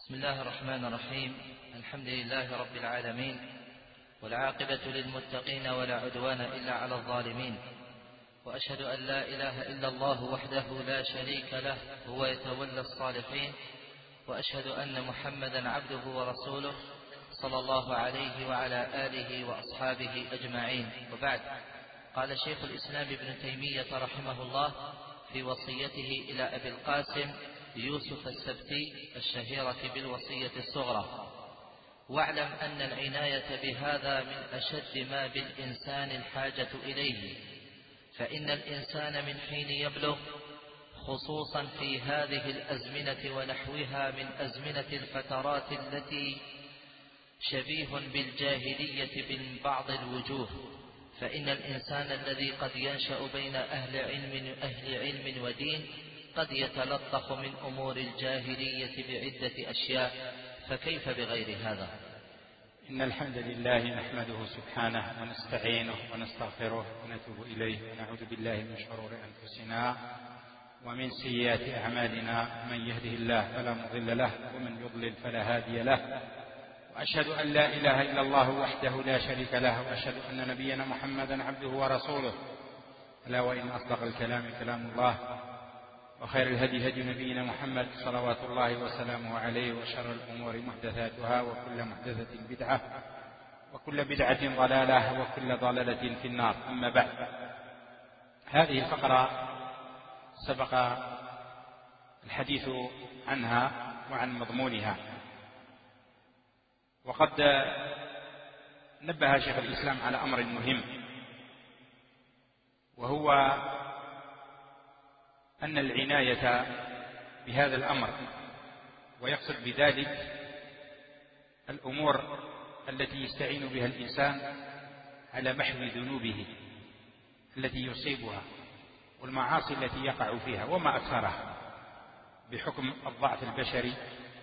بسم الله الرحمن الرحيم. الحمد لله رب العالمين، والعاقبة للمتقين ولا عدوان إلا على الظالمين، وأشهد أن لا إله إلا الله وحده لا شريك له هو يتولى الصالحين، وأشهد أن محمدا عبده ورسوله صلى الله عليه وعلى آله وأصحابه أجمعين. وبعد، قال شيخ الإسلام ابن تيمية رحمه الله في وصيته إلى أبي القاسم يوسف السبتي الشهيرة بالوصية الصغرى: واعلم أن العناية بهذا من أشد ما بالإنسان الحاجة إليه، فإن الإنسان من حين يبلغ، خصوصا في هذه الأزمنة ونحوها من أزمنة الفترات التي شبيه بالجاهلية من بعض الوجوه، فإن الإنسان الذي قد ينشأ بين أهل علم ودين قد يتلطخ من أمور الجاهلية بعدة أشياء، فكيف بغير هذا؟ إن الحمد لله نحمده سبحانه ونستعينه ونستغفره ونتوب إليه ونعوذ بالله من شرور أنفسنا ومن سيئات أعمالنا، من يهده الله فلا مضل له ومن يضلل فلا هادي له، وأشهد أن لا إله إلا الله وحده لا شريك له، وأشهد أن نبينا محمدا عبده ورسوله، ألا وإن أصدق الكلام كلام الله، وخير الهدي هدي نبينا محمد صلوات الله وسلامه عليه، وشر الأمور محدثاتها، وكل محدثة بدعة، وكل بدعة ضلالة، وكل ضلالة في النار. أما بعد، هذه الفقرة سبق الحديث عنها وعن مضمونها، وقد نبه شيخ الإسلام على أمر مهم، وهو أن العناية بهذا الأمر، ويقصد بذلك الأمور التي يستعين بها الإنسان على محو ذنوبه التي يصيبها والمعاصي التي يقع فيها وما أكثرها، بحكم الضعف البشري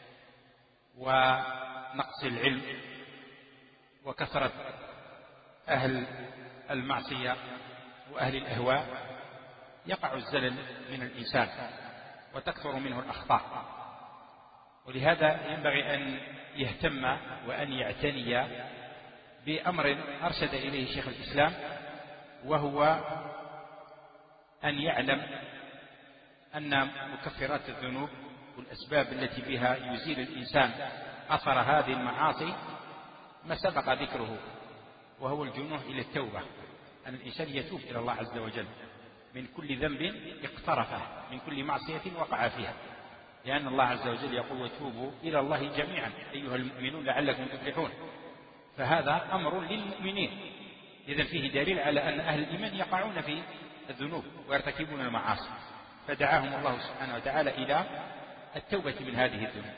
ونقص العلم وكثرة أهل المعصية وأهل الأهواء، يقع الزلل من الإنسان وتكثر منه الأخطاء. ولهذا ينبغي أن يهتم وأن يعتني بأمر أرشد إليه شيخ الإسلام، وهو أن يعلم أن مكفرات الذنوب والأسباب التي بها يزيل الإنسان أثر هذه المعاصي ما سبق ذكره، وهو الجنوح إلى التوبة، أن الإنسان يتوب إلى الله عز وجل من كل ذنب اقترفه، من كل معصية وقع فيها، لأن الله عز وجل يقول: وتوبوا إلى الله جميعا أيها المؤمنون لعلكم تفلحون. فهذا أمر للمؤمنين، إذن فيه دليل على أن أهل الإيمان يقعون في الذنوب ويرتكبون المعاصي، فدعاهم الله سبحانه وتعالى إلى التوبة من هذه الذنوب،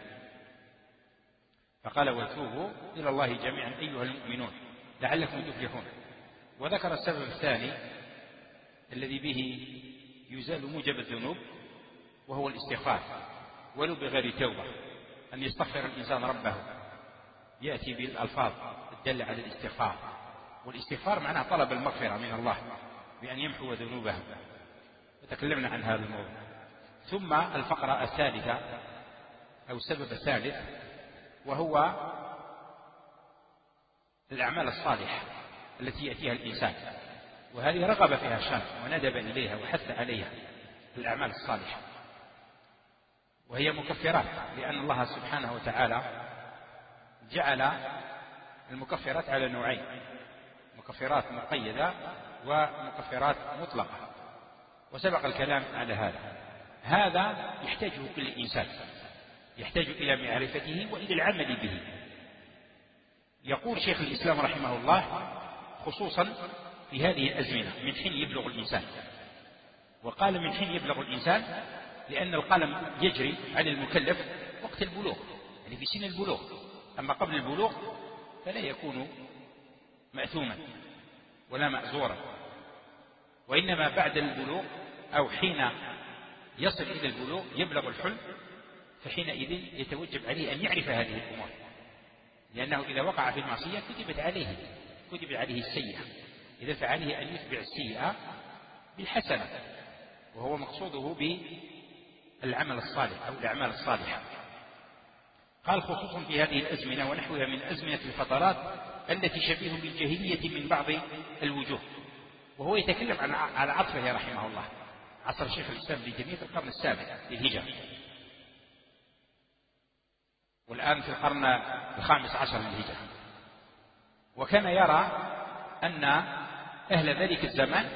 فقال: وتوبوا إلى الله جميعا أيها المؤمنون لعلكم تفلحون. وذكر السبب الثاني الذي به يزال موجب الذنوب، وهو الاستغفار، ولو بغير توبة، أن يستغفر الإنسان ربه، يأتي بالألفاظ الدالة على الاستغفار، والاستغفار معناه طلب المغفرة من الله بأن يمحو ذنوبه، وتكلمنا عن هذا الموضوع. ثم الفقرة الثالثة أو السبب الثالث، وهو الأعمال الصالحة التي يأتيها الإنسان، وهذه رغب فيها الشرع وندب إليها وحث عليها، الأعمال الصالحة، وهي مكفرات، لأن الله سبحانه وتعالى جعل المكفرات على نوعين: مكفرات مقيدة ومكفرات مطلقة، وسبق الكلام على هذا يحتاجه كل إنسان، يحتاج إلى معرفته وإلى العمل به. يقول شيخ الإسلام رحمه الله خصوصا في هذه الأزمنة من حين يبلغ الإنسان، وقال من حين يبلغ الإنسان لأن القلم يجري على المكلف وقت البلوغ، يعني في سن البلوغ، أما قبل البلوغ فلا يكون مأثوما ولا مأزورا، وإنما بعد البلوغ أو حين يصل إلى البلوغ يبلغ الحلم، فحينئذ يتوجب عليه أن يعرف هذه الأمور، لأنه إذا وقع في المعصية كتبت عليه السيئة، إذا فعليه أن يتبع السيئة بالحسنة، وهو مقصوده بالعمل الصالح أو الأعمال الصالحة. قال خصوصا في هذه الأزمنة ونحوها من أزمنة الفترات التي شبيه بالجاهلية من بعض الوجوه. وهو يتكلم على عصره رحمه الله، عصر شيخ الإسلام ابن تيمية في القرن السابع للهجرة، والآن في القرن الخامس عشر للهجرة. وكان يرى أن أهل ذلك الزمان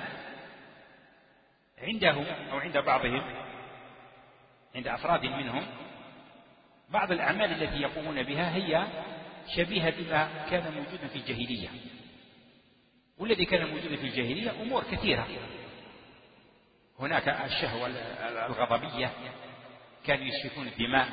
عندهم أو عند بعضهم، عند أفراد منهم، بعض الأعمال التي يقومون بها هي شبيهة بما كان موجودا في الجاهلية. والذي كان موجودا في الجاهلية أمور كثيرة. هناك الشهوة الغضبية، كانوا يسفكون الدماء،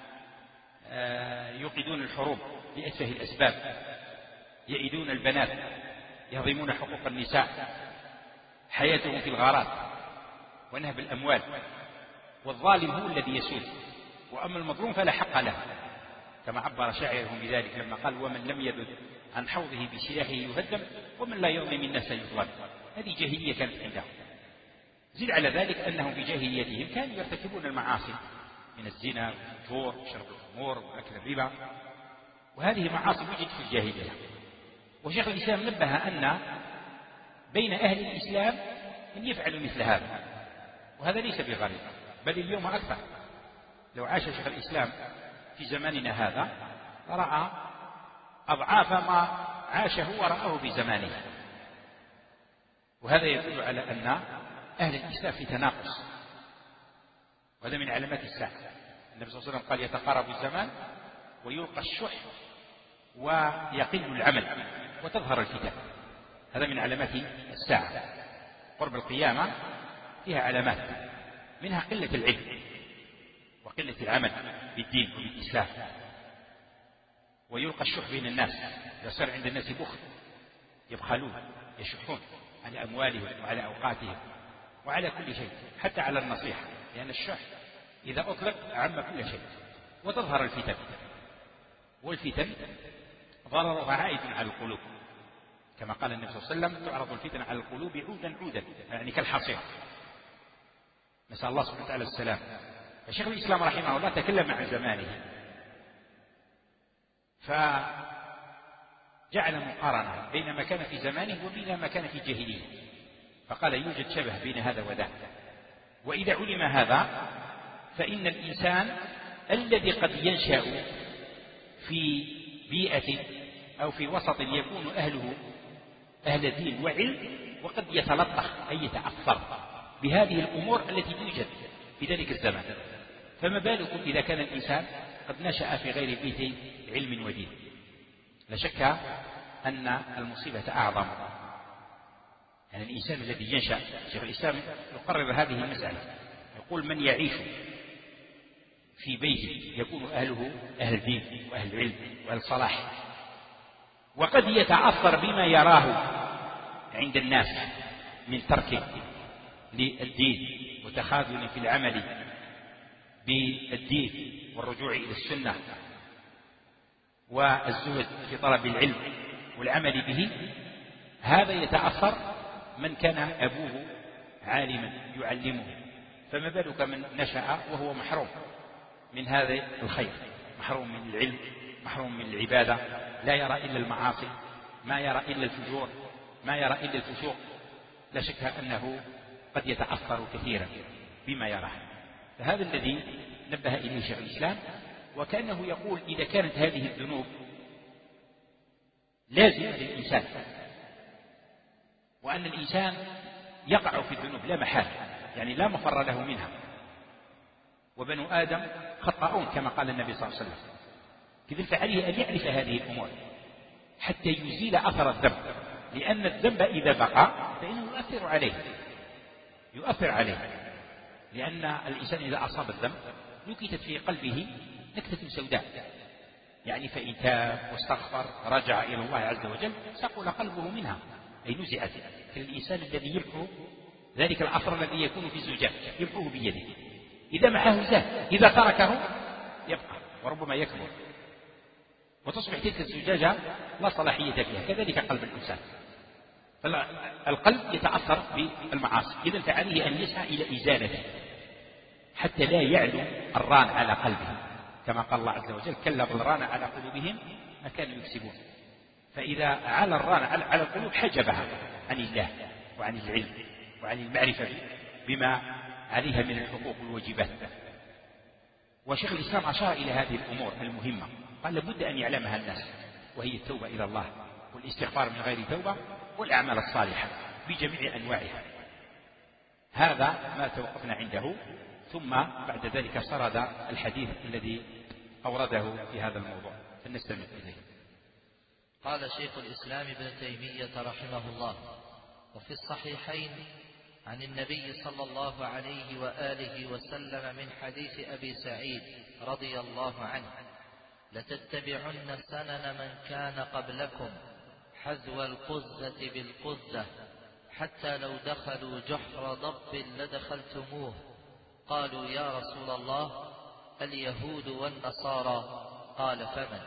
يوقدون الحروب بأتفه الأسباب، يئدون البنات، يهضمون حقوق النساء، حياتهم في الغارات ونهب الأموال، والظالم هو الذي يسود، وأما المظلوم فلا حق له، كما عبر شاعرهم بذلك لما قال: ومن لم يذد عن حوضه بسلاحه يهدم، ومن لا يظلم الناس يظلم. هذه جاهلية كانت عندهم. زد على ذلك أنهم في جاهليتهم كانوا يرتكبون المعاصي من الزنا والفجور وشرب الخمور وأكل الربا، وهذه معاصي وجدت في الجاهلية. وشيخ الإسلام نبه أن بين أهل الإسلام أن يفعلوا مثل هذا، وهذا ليس بغريب، بل اليوم أكثر. لو عاش شيخ الإسلام في زماننا هذا رأى أضعاف ما عاشه ورآه في زمانه. وهذا يدل على أن أهل الإسلام في تناقص، وهذا من علامات الساعة. النبي صلى الله عليه وسلم قال: يتقارب الزمان ويلقى الشح ويقل العمل وتظهر الفتن. هذا من علامات الساعة. قرب القيامة فيها علامات، منها قلة العلم وقلة العمل بالدين وبالإسلام، ويلقى الشح بين الناس، يصير عند الناس بخل، يبخلون يشحون على أموالهم وعلى أوقاتهم وعلى كل شيء، حتى على النصيحة، لأن الشح إذا أطلق عم كل شيء. وتظهر الفتن، والفتن ضررها عائد على القلوب، كما قال النبي صلى الله عليه وسلم: تعرض الفتن على القلوب عودا عودا، يعني كالحصير. نسأل الله سبحانه وتعالى السلام. فشيخ الإسلام رحمه الله تكلم عن زمانه، فجعل مقارنة بين ما كان في زمانه وبين ما كان في الجاهلية، فقال: يوجد شبه بين هذا وذاك. وإذا علم هذا فإن الإنسان الذي قد ينشأ في بيئة أو في وسط يكون أهله أهل دين وعلم، وقد يتلطخ أي يتأثر بهذه الأمور التي توجد في ذلك الزمان، فما بالكم إذا كان الإنسان قد نشأ في غير بيت علم ودين؟ لا شك أن المصيبة أعظم. يعني الإنسان الذي ينشأ، شيخ الإسلام يقرر هذه المسألة، يقول: من يعيش في بيت يكون أهله أهل دين وأهل علم وأهل صلاح، وقد يتأثر بما يراه عند الناس من ترك للدين وتخاذل في العمل بالدين والرجوع إلى السنة والزهد في طلب العلم والعمل به، هذا يتأثر من كان أبوه عالما يعلمه، فما بالك من نشأ وهو محروم من هذا الخير، محروم من العلم، محروم من العبادة، لا يرى إلا المعاصي، ما يرى إلا الفجور، ما يرى إلا الفسوق. لا شك أنه قد يتأثر كثيرا بما يراه. فهذا الذي نبه إليه شيخ الإسلام، وكأنه يقول: إذا كانت هذه الذنوب لازمة للإنسان، وأن الإنسان يقع في الذنوب لا محالة، يعني لا مفر له منها، وبنو آدم خطاؤون كما قال النبي صلى الله عليه وسلم، كذلك فعليه أن يعرف هذه الأمور حتى يزيل أثر الذنب، لأن الذنب إذا بقى فإنه يؤثر عليه، لأن الإنسان إذا أصاب الذنب نكتت في قلبه نكتة سوداء، يعني فإن تاب واستغفر رجع إلى الله عز وجل سقل قلبه منها، أي نزعت. كالإنسان الذي يمحو ذلك العصر الذي يكون في الزجاج يمحوه بيده، إذا معه زاد، إذا تركه يبقى وربما يكبر وتصبح تلك الزجاجة لا صلاحية فيها. كذلك قلب الإنسان، فالقلب يتأثر بالمعاصي، إذن فعليه أن يسعى إلى إزالته حتى لا يعلو الران على قلبه، كما قال الله عز وجل كلا بل ران على قلوبهم ما كانوا يكسبون. فإذا على الران على القلوب حجبها عن الله وعن العلم وعن المعرفة بما عليها من الحقوق والواجبات. وشيخ الإسلام أشار إلى هذه الأمور المهمة، قال لابد أن يعلمها الناس، وهي التوبة إلى الله والاستغفار من غير توبة والأعمال الصالحة بجميع أنواعها. هذا ما توقفنا عنده، ثم بعد ذلك سرد الحديث الذي أورده في هذا الموضوع فلنستمع إليه. قال شيخ الإسلام ابن تيمية رحمه الله: وفي الصحيحين عن النبي صلى الله عليه وآله وسلم من حديث أبي سعيد رضي الله عنه: لتتبعن سنن من كان قبلكم حذو القزة بالقزة حتى لو دخلوا جحر ضب لدخلتموه. قالوا يا رسول الله اليهود والنصارى؟ قال فمن؟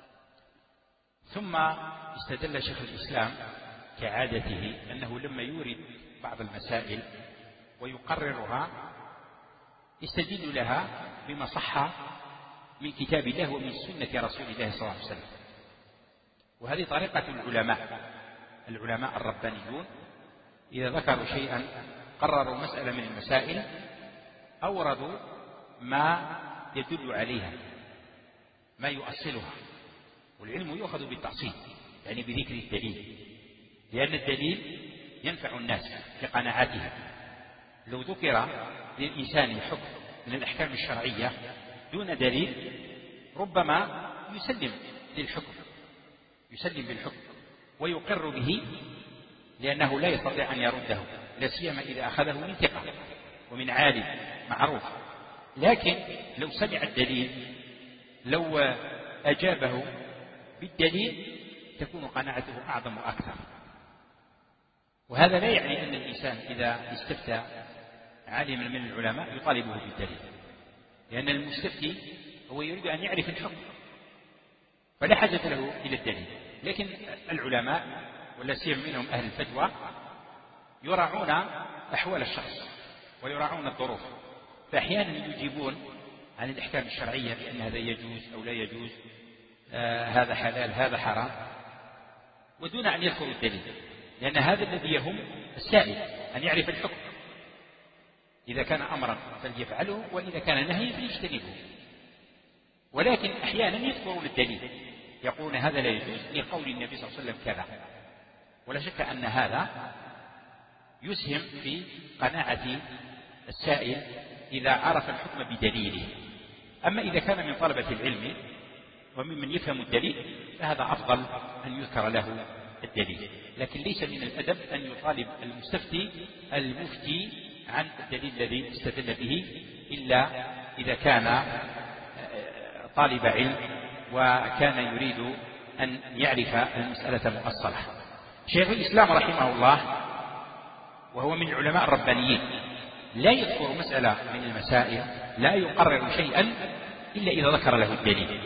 ثم استدل شيخ الإسلام كعادته أنه لما يورد بعض المسائل ويقررها يستدل لها بما صح من كتاب الله ومن سنة رسول الله صلى الله عليه وسلم. وهذه طريقة العلماء الربانيون، إذا ذكروا شيئا قرروا مسألة من المسائل أوردوا ما يدل عليها، ما يؤصلها. والعلم يؤخذ بالتأصيل، يعني بذكر الدليل، لأن الدليل ينفع الناس في قناعاتهم. لو ذكر للإنسان حكم من الأحكام الشرعية دون دليل ربما يسلم بالحكم ويقر به، لأنه لا يستطيع أن يرده، لا سيما إذا أخذه من ثقة ومن عالم معروف. لكن لو سمع الدليل، لو أجابه بالدليل، تكون قناعته أعظم وأكثر. وهذا لا يعني أن الإنسان إذا استفتى عالما من العلماء يطالبه بالدليل، لأن المستفتي هو يريد أن يعرف الحكم فلا حاجة له إلى الدليل. لكن العلماء ولا سيما منهم أهل الفتوى يراعون أحوال الشخص ويراعون الظروف، فأحيانا يجيبون عن الأحكام الشرعية بأن هذا يجوز أو لا يجوز، هذا حلال هذا حرام، ودون أن يذكروا الدليل، لأن هذا الذي يهم السائل أن يعرف الحكم. إذا كان أمرا فليفعله، وإذا كان نهيا فليجتنبه. ولكن أحيانا يذكرون الدليل، يقولون هذا لا يجوز لقول النبي صلى الله عليه وسلم كذا. ولا شك أن هذا يسهم في قناعة السائل إذا عرف الحكم بدليله. أما إذا كان من طلبة العلم وممن يفهم الدليل فهذا أفضل أن يذكر له الدليل. لكن ليس من الأدب أن يطالب المستفتي المفتي عن الدليل الذي استدل به، إلا إذا كان طالب علم وكان يريد أن يعرف المسألة مؤصلة. شيخ الإسلام رحمه الله وهو من العلماء الربانيين لا يذكر مسألة من المسائل، لا يقرر شيئا إلا إذا ذكر له الدليل.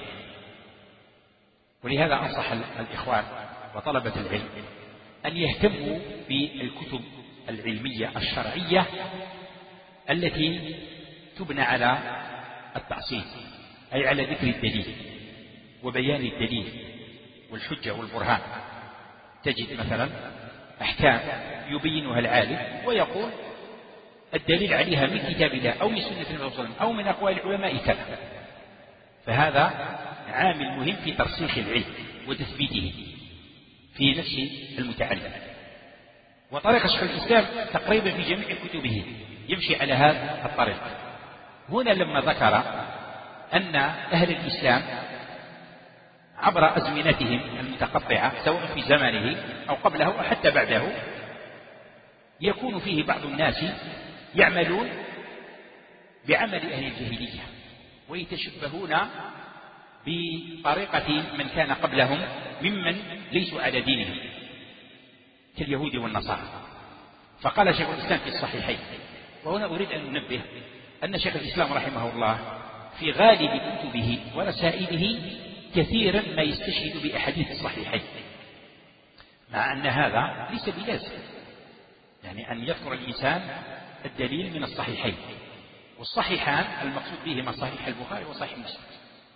ولهذا أنصح الإخوان وطلبة العلم أن يهتموا بالكتب العلمية الشرعية التي تبنى على التأصيل، أي على ذكر الدليل وبيان الدليل والحجة والبرهان. تجد مثلا أحكام يبينها العالم ويقول الدليل عليها من كتاب الله أو من سنة النبي صلى الله عليه وسلم أو من أقوال العلماء كذا. فهذا عامل مهم في ترسيخ العلم وتثبيته في نفس المتعلم. وطريقة شيخ الإسلام تقريبا في جميع كتبه يمشي على هذا الطريق. هنا لما ذكر أن أهل الإسلام عبر أزمنتهم المتقطعة سواء في زمانه أو قبله أو حتى بعده يكون فيه بعض الناس يعملون بعمل أهل الجاهلية ويتشبهون بطريقة من كان قبلهم ممن ليسوا على دينهم كاليهود والنصارى. فقال شيخ الإسلام في الصحيحين، وهنا أريد أن ننبه أن شيخ الإسلام رحمه الله في غالب كتبه ورسائله كثيرا ما يستشهد بأحاديث الصحيحين، مع أن هذا ليس بلازم، يعني أن يذكر الإنسان الدليل من الصحيحين. والصحيحان المقصود بهما صحيح البخاري وصحيح مسلم،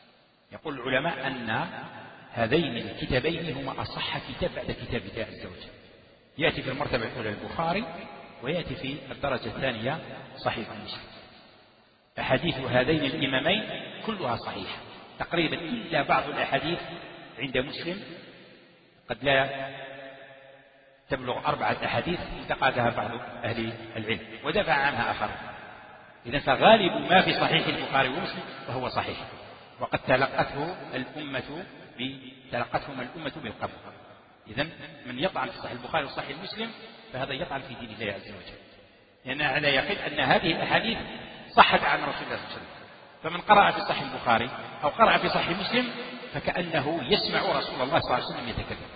يقول العلماء أن هذين الكتابين هما أصح كتاب بعد كتاب الله عز وجل. يأتي في المرتبة الأولى البخاري، ويأتي في الدرجة الثانية صحيح مسلم. أحاديث هذين الإمامين كلها صحيحة تقريبا، إلا بعض الأحاديث عند مسلم قد لا تبلغ 4 أحاديث انتقدها بعض أهل العلم ودفع عنها آخر. إذن فغالب ما في صحيح البخاري ومسلم فهو صحيح، وقد تلقتهم الأمة بالقبول. إذن من يطعن في صحيح البخاري وصحيح مسلم فهذا يطعن في دين الله عز وجل، لأن على يقين أن هذه الأحاديث صحت عن رسول الله صلى الله عليه وسلم. فمن قرأ في صحيح البخاري أو قرأ في صحيح مسلم فكأنه يسمع رسول الله صلى الله عليه وسلم يتكلم.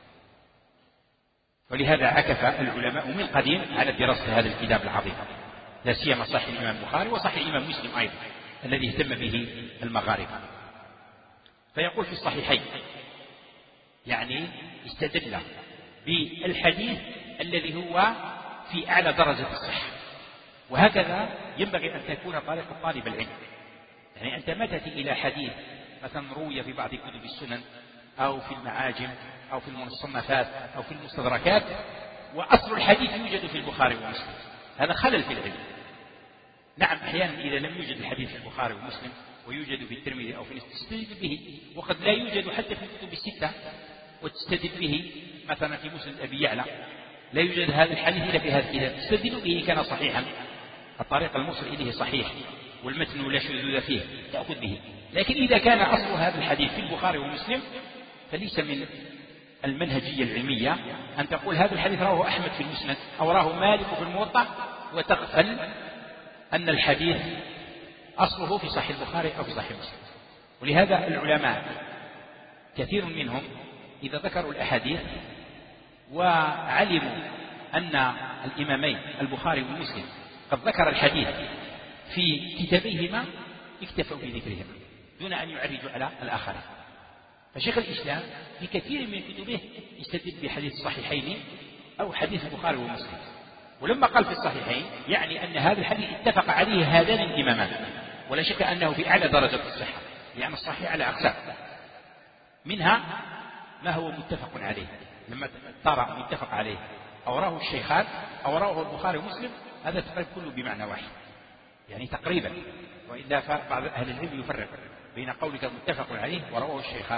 ولهذا عكف العلماء من قديم على دراسة هذا الكتاب العظيم، لا سيما صحيح الإمام البخاري وصحيح الإمام مسلم أيضا الذي اهتم به المغاربة. فيقول في الصحيحين يعني استدل بالحديث الذي هو في أعلى درجة الصحة، وهكذا ينبغي أن تكون طريقة طالب العلم. يعني أنت ما تأتي إلى حديث مثلا روي في بعض كتب السنن أو في المعاجم أو في المصنفات أو في المستدركات وأصل الحديث يوجد في البخاري ومسلم، هذا خلل في العلم. نعم أحيانا إذا لم يوجد الحديث في البخاري ومسلم ويوجد في الترمذي أو في تستدل به، وقد لا يوجد حتى في الكتب الستة وتستدل به. مثلا في مسند أبي يعلى لا يوجد هذا الحديث إلا في هذا الكتاب، تستدل به كان صحيحا، الطريق الموصل إليه صحيح والمتن لا شذوذ فيه تأخذ به. لكن إذا كان أصل هذا الحديث في البخاري ومسلم فليس من المنهجية العلمية أن تقول هذا الحديث رواه أحمد في المسند أو رواه مالك في الموطأ وتغفل أن الحديث أصله في صحيح البخاري أو في صحيح مسلم. ولهذا العلماء كثير منهم إذا ذكروا الأحاديث وعلموا أن الإمامين البخاري ومسلم قد ذكر الحديث في كتابيهما اكتفوا بذكرهما دون أن يعرجوا على الآخرين. فشيخ الإسلام في كثير من كتبه يستدل بحديث الصحيحين أو حديث البخاري ومسلم، ولما قال في الصحيحين يعني أن هذا الحديث اتفق عليه هذان الإمامان، ولا شك أنه في أعلى درجة الصحة، لأن الصحيح على أقسام، منها ما هو متفق عليه. لما ترى متفق عليه أو راه الشيخان أو راه البخاري ومسلم هذا تقريبا كله بمعنى واحد، يعني تقريبا، وإلا فبعض أهل العلم يفرق بين قولك متفق عليه ورواه الشيخان،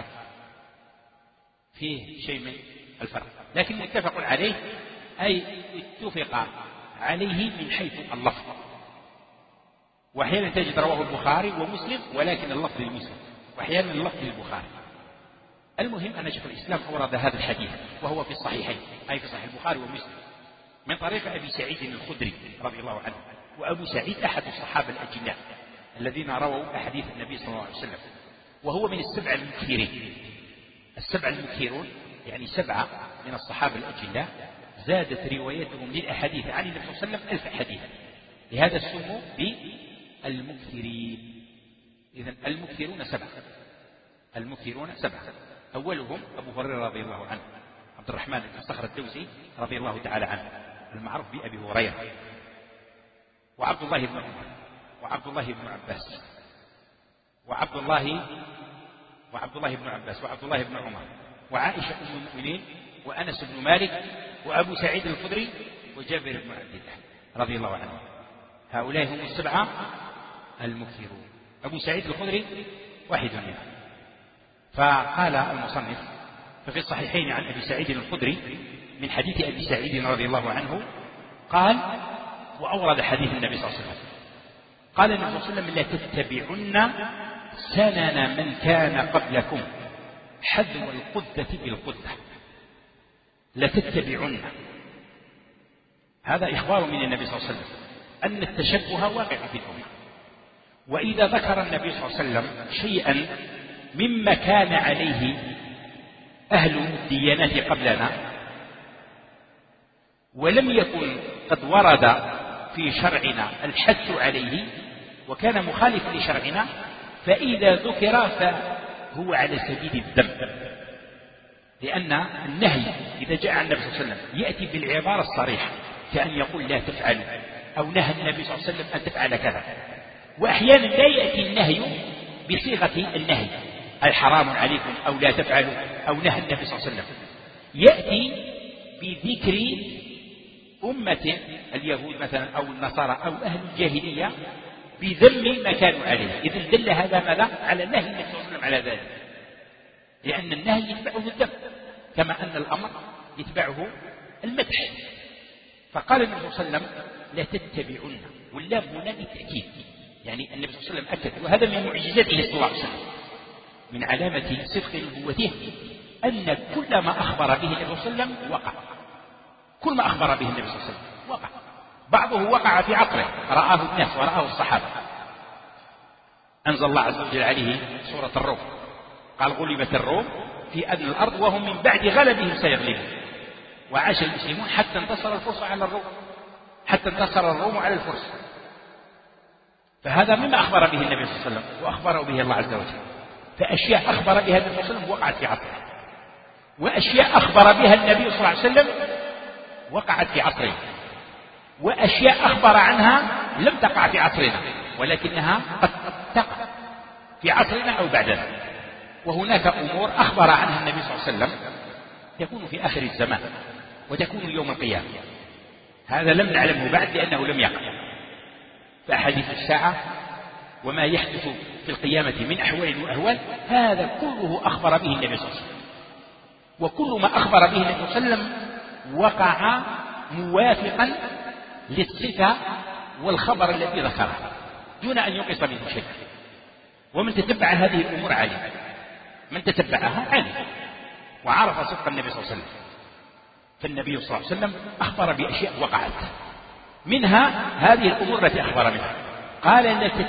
فيه شيء من الفرق. لكن متفق عليه أي اتفق عليه من حيث اللفظ، وأحيانا تجد رواه البخاري ومسلم ولكن اللفظ للمسلم، وأحيانا اللفظ للبخاري. المهم أن شيخ الإسلام أورد هذا الحديث وهو في الصحيحين أي في صحيح البخاري ومسلم من طريق أبي سعيد الخدري رضي الله عنه. وأبو سعيد أحد الصحابة الأجلاء الذين رووا أحاديث النبي صلى الله عليه وسلم، وهو من السبع المكثرين. السبع المكثرون يعني 7 من الصحابة الأجلاء زادت روايتهم للأحاديث عن النبي صلى الله عليه وسلم 1000 حديث، لهذا سموا بالمكثرين. إذن المكثرون 7، المكثرون 7. أولهم أبو هريرة رضي الله عنه، عبد الرحمن بن صخر الدوسي رضي الله تعالى عنه المعروف بأبي هريرة، وعبد الله بن عمر، وعبد الله بن عباس، وعبد الله بن عمر، وعائشة أم المؤمنين، وأنس بن مالك، وأبو سعيد الخدري، وجابر بن عبد الله رضي الله عنه. هؤلاء هم 7 المكثرون. أبو سعيد الخدري واحد منهم. فقال المصنف ففي الصحيحين عن أبي سعيد الخدري من حديث أبي سعيد رضي الله عنه قال، وأورد حديث النبي صلى الله عليه وسلم، قال النبي صلى الله عليه وسلم: لا تتبعن سنن من كان قبلكم حذو القدة بالقدة. لا تتبعن، هذا إخبار من النبي صلى الله عليه وسلم أن التشبه واقع في الأمة. وإذا ذكر النبي صلى الله عليه وسلم شيئا مما كان عليه أهل الديانات قبلنا ولم يكن قد ورد في شرعنا الحث عليه وكان مخالفا لشرعنا، فإذا ذكر فهو على سبيل الذم، لأن النهي إذا جاء عن النبي صلى الله عليه وسلم يأتي بالعبارة الصريحة كأن يقول لا تفعل، أو نهى النبي صلى الله عليه وسلم أن تفعل كذا. وأحيانا لا يأتي النهي بصيغة النهي، أي حرام عليكم أو لا تفعلوا أو نهى النبي صلى الله عليه وسلم، يأتي بذكر أمة اليهود مثلا أو النصارى أو أهل الجاهلية بذم ما كانوا عليه. إذن دل هذا ماذا؟ على نهي النبي صلى الله عليه وسلم على ذلك، لأن النهي يتبعه الذم كما أن الأمر يتبعه المدح. فقال النبي صلى الله عليه وسلم لا تتبعون، واللام هنا للتأكيد، يعني النبي صلى الله عليه وسلم أكد، وهذا من معجزته صلى الله عليه وسلم، من علامة صدق نبوته أن كل ما أخبر به النبي صلى الله عليه وسلم وقع. كل ما أخبر به النبي صلى الله عليه وسلم وقع، بعضه وقع في عقله رآه الناس ورآه الصحابة. أنزل الله عز وجل عليه سورة الروم، قال غلبت الروم في أدنى الأرض وهم من بعد غلبهم سيغلبون، وعاش المسلمون حتى انتصر الفرس على الروم، حتى انتصر الروم على الفرس. فهذا مما أخبر به النبي صلى الله عليه وسلم وأخبره به الله عز وجل. فأشياء أخبر بها النبي صلى الله عليه وسلم وقعت في عصره، وأشياء أخبر بها النبي صلى الله عليه وسلم وقعت في عصره، وأشياء أخبر عنها لم تقع في عصرنا ولكنها قد تقع في عصرنا أو بعدنا. وهناك أمور أخبر عنها النبي صلى الله عليه وسلم تكون في آخر الزمان وتكون يوم القيامة، هذا لم نعلمه بعد لأنه لم يقع. فأحاديث الساعة وما يحدث في القيامة من أحوال وأهوال هذا كله أخبر به النبي صلى الله عليه وسلم، وكل ما أخبر به النبي صلى الله عليه وسلم وقع موافقا للصفة والخبر الذي ذكره دون أن ينقص منه شيء. ومن تتبع هذه الأمور علم، من تتبعها علم وعرف صدق النبي صلى الله عليه وسلم. فالنبي صلى الله عليه وسلم أخبر بأشياء وقعت، منها هذه الأمور التي أخبر منها. قال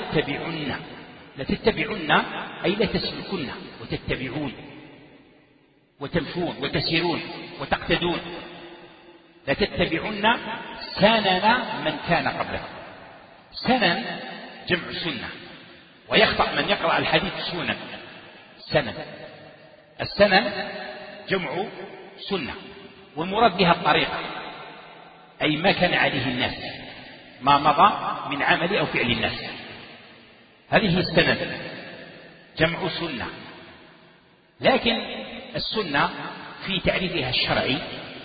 لتتبعن أي لتسلكن وتتبعون وتمشون وتسيرون وتقتدون، لتتبعن سنن من كان قبلكم. سنن جمع سنة، ويخطأ من يقرأ الحديث سنن. سنن السنن جمع سنة، والمراد بها الطريقة، أي ما كان عليه الناس، ما مضى من عمل أو فعل الناس، هذه السنن جمع سنة. لكن السنة في تعريفها الشرعي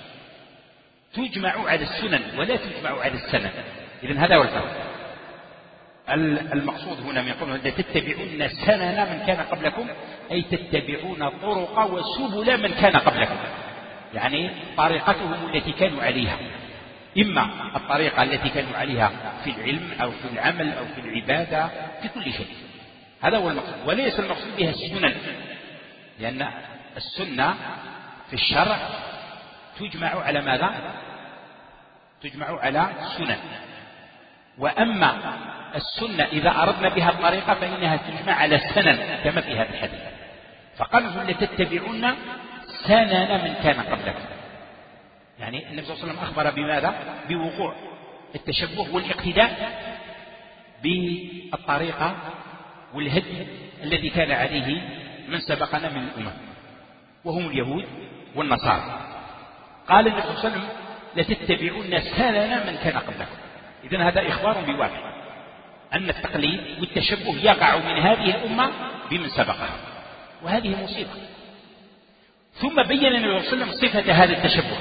تجمع على السنن ولا تجمع على السنن. إذن هذا هو الفرق. المقصود هنا من قوله تتبعون سنن من كان قبلكم، أي تتبعون طرق وسبل من كان قبلكم، يعني طريقتهم التي كانوا عليها، إما الطريقة التي كانوا عليها في العلم أو في العمل أو في العبادة في كل شيء. هذا هو المقصود، وليس المقصود بها السنن، لأن السنة في الشرع تجمع على ماذا؟ تجمع على سنن. وأما السنة إذا أردنا بها الطريقة فإنها تجمع على سنن كما في هذا الحديث. فقالوا لتتبعون سنن من كان قبلكم، يعني النبي صلى الله عليه وسلم أخبر بماذا؟ بوقوع التشبه والاقتداء بالطريقة والهدي الذي كان عليه من سبقنا من الأمم وهم اليهود والنصارى. قال النبي صلى الله عليه وسلم لتتبعون سنن من كان قبلكم. إذن هذا إخبار بواقع أن التقليد والتشبه يقع من هذه الأمة بمن سبقها، وهذه مصيبة. ثم بين النبي صلى الله عليه وسلم صفة هذا التشبه،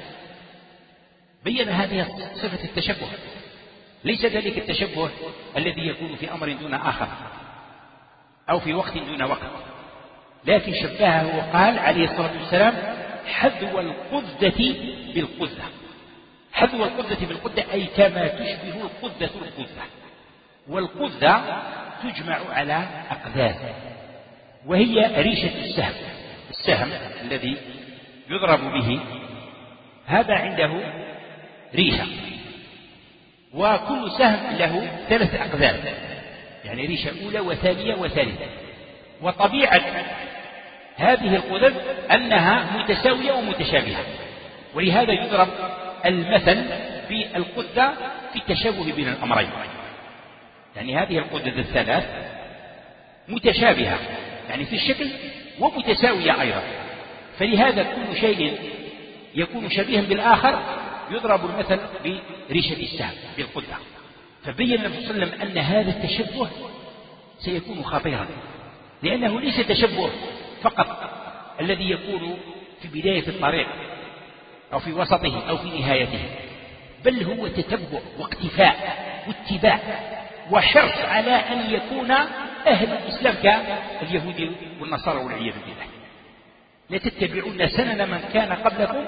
بين هذه صفة التشبه، ليس ذلك التشبه الذي يكون في أمر دون آخر أو في وقت دون وقت، لكن شبهه وقال عليه الصلاة والسلام حذو القذة بالقذة. حذو القذة بالقذة أي كما تشبه القذة القذة. والقذة تجمع على أقذاذ، وهي ريشة السهم. السهم الذي يضرب به هذا عنده ريشة، وكل سهم له 3 أقذاذ، يعني ريشة أولى وثانية وثالثة. وطبيعة هذه القذذ أنها متساوية ومتشابهة، ولهذا يضرب المثل بالقذة في التشابه بين الأمرين. يعني هذه القذذ ال3 متشابهة يعني في الشكل ومتساوية أيضا، فلهذا كل شيء يكون شبيها بالآخر يضرب المثل بريشة السهم بالقذة. فبين النبي صلى الله عليه وسلم أن هذا التشبه سيكون خطيرا، لأنه ليس تشبه فقط الذي يكون في بداية الطريق أو في وسطه أو في نهايته، بل هو تتبع واقتفاء واتباع وحرص على أن يكون أهل الإسلام كاليهود والنصارى والعياذ بالله. لتتبعون سنن من كان قبلكم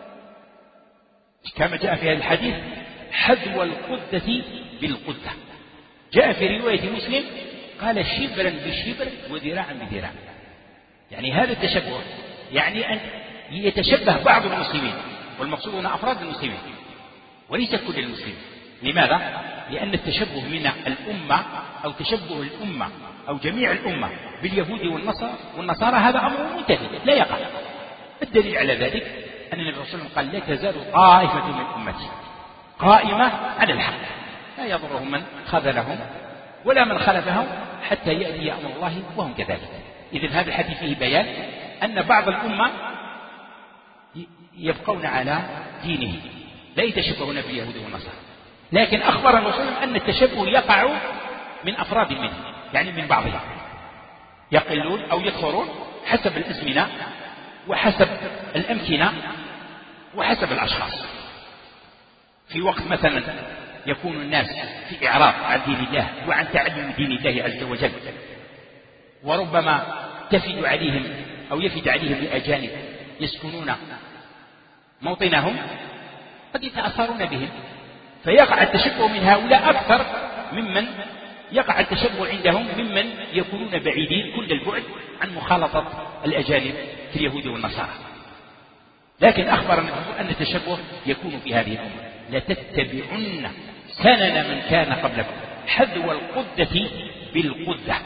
كما جاء في هذا الحديث حذو القدة بالقدة. جاء في رواية مسلم قال شبرا بشبر وذراعا بذراع. يعني هذا التشبه يعني أن يتشبه بعض المسلمين، والمقصود هنا أفراد المسلمين وليس كل المسلمين. لماذا؟ لأن التشبه من الأمة أو تشبه الأمة أو جميع الأمة باليهود والنصارى هذا أمر منتهي لا يقع. الدليل على ذلك أن النبي صلى الله عليه وسلم قال لا تزال طائفة من أمتي قائمة على الحق لا يضرهم من خذلهم ولا من خلفهم حتى يأتي أمر الله وهم كذلك. إذن هذا الحديث فيه بيان أن بعض الأمة يبقون على دينه لا يتشبهون باليهود والنصارى، لكن أخبر الرسول أن التشبه يقع من أفراد منه، يعني من بعضهم يقلون أو يكثرون حسب الأزمنة وحسب الأمكنة وحسب الأشخاص. في وقت مثلا يكون الناس في إعراض عن دين الله وعن تعلم دين الله عز وجل، وربما تفد عليهم أو يفد عليهم الأجانب يسكنون موطنهم قد يتأثرون بهم، فيقع التشبه من هؤلاء أكثر ممن يقع التشبه عندهم ممن يكونون بعيدين كل البعد عن مخالطة الأجانب في اليهود والنصارى. لكن أخبر أن التشبه يكون في هذه الأمة لتتبعن سنن من كان قبلكم حذو القدة بالقدة.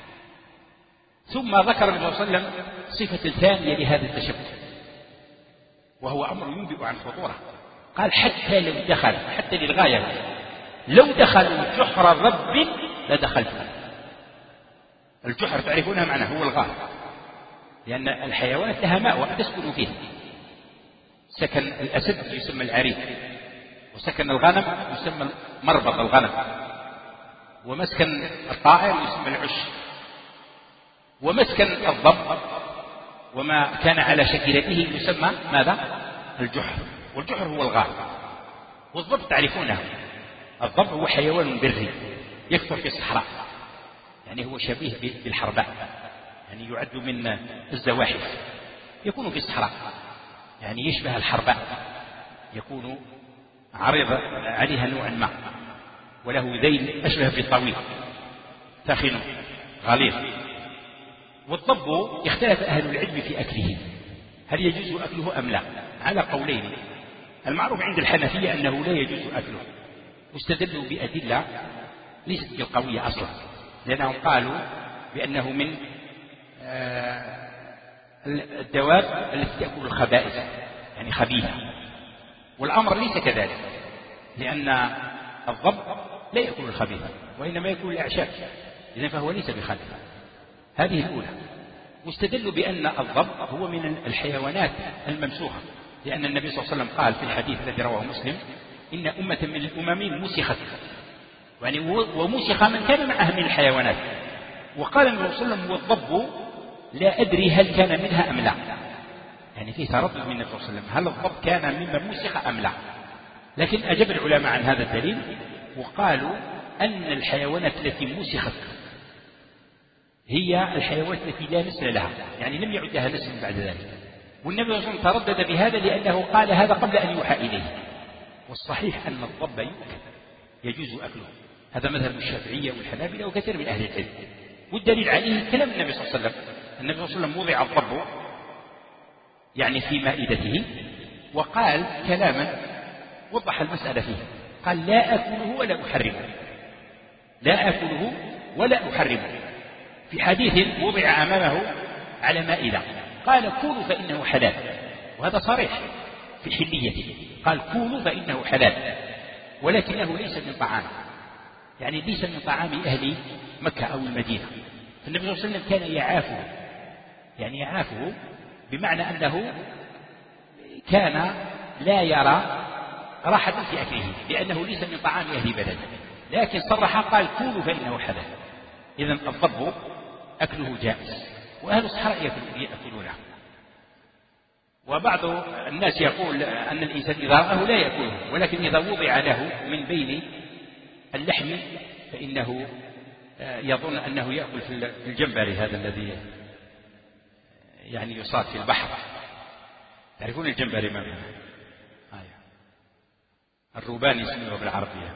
ثم ذكر النبي صلى الله عليه وسلم صفة ثانية لهذا التشبه وهو أمر ينبئ عن خطورة. قال حتى لو دخل، حتى للغاية، لو دخلوا جحر رب لدخلتم. الجحر تعرفونها معناه هو الغار، لأن الحيوانات لها مأوى تسكن فيه. سكن الأسد يسمى العريف، وسكن الغنم يسمى مربط الغنم، ومسكن الطائر يسمى العش، ومسكن الضب وما كان على شكلته يسمى ماذا؟ الجحر. والجحر هو الغار. والضب تعرفونه، الضب هو حيوان بري يكثر في الصحراء، يعني هو شبيه بالحرباء، يعني يعد من الزواحف، يكون في الصحراء، يعني يشبه الحرباء، يكون عريض عليها نوعا ما، وله ذيل أشبه بالطويل ثخن غليظ. والضب اختلف أهل العلم في أكله، هل يجوز أكله أم لا؟ على قولين. المعروف عند الحنفية أنه لا يجوز أكله، واستدلوا بأدلة ليست بالقوية أصلا، لأنهم قالوا بأنه من الدواب التي تأكل الخبائث، يعني خبيثة، والأمر ليس كذلك، لأن الضب لا يأكل الخبيثة وإنما يأكل الأعشاب، إذن فهو ليس بخبيث. هذه الأولى. واستدلوا بأن الضب هو من الحيوانات الممسوخة، لأن النبي صلى الله عليه وسلم قال في الحديث الذي رواه مسلم إن أمة من الأمم مسخت، يعني ومسخ من كان معها من الحيوانات. وقال النبي صلى الله عليه وسلم والضب لا أدري هل كان منها أم لا، يعني في تردد من النبي صلى الله عليه وسلم هل الضب كان مما مسخ أم لا. لكن أجاب العلماء عن هذا الدليل وقالوا أن الحيوانات التي مسخت هي الحيوانات التي لا نسل لها، يعني لم يعد لها نسل بعد ذلك. والنبي صلى الله عليه وسلم تردد بهذا لأنه قال هذا قبل أن يوحى إليه. والصحيح أن الضب يؤكل، يجوز أكله، هذا مذهب الشافعية والحنابلة وكثير من أهل العلم. والدليل عليه كلام النبي صلى الله عليه وسلم. النبي صلى الله عليه وسلم وضع الضب يعني في مائدته وقال كلاما وضح المسألة فيه، قال لا أكله ولا أحرمه، لا أكله ولا أحرمه. في حديث وضع أمامه على مائدة قال كولوا فإنه حلال، وهذا صريح في حليته، قال كولوا فإنه حلال ولكنه ليس من طعام، يعني ليس من طعام أهل مكة أو المدينة. فالنبي صلى الله عليه وسلم كان يعافه، يعني يعافه بمعنى أنه كان لا يرى راحة في أكله لأنه ليس من طعام أهل بلده، لكن صرح قال كولوا فإنه حلال. إذن الضب أكله جائز، وأهل الصحراء يأكلونه. وبعض الناس يقول أن الإنسان إذا رآه لا يأكله، ولكن إذا وضع له من بين اللحم فإنه يظن أنه يأكل في الجمبري هذا الذي يعني يصاد في البحر. تعرفون الجمبري ما هو؟ الروبان يسمونه بالعربية.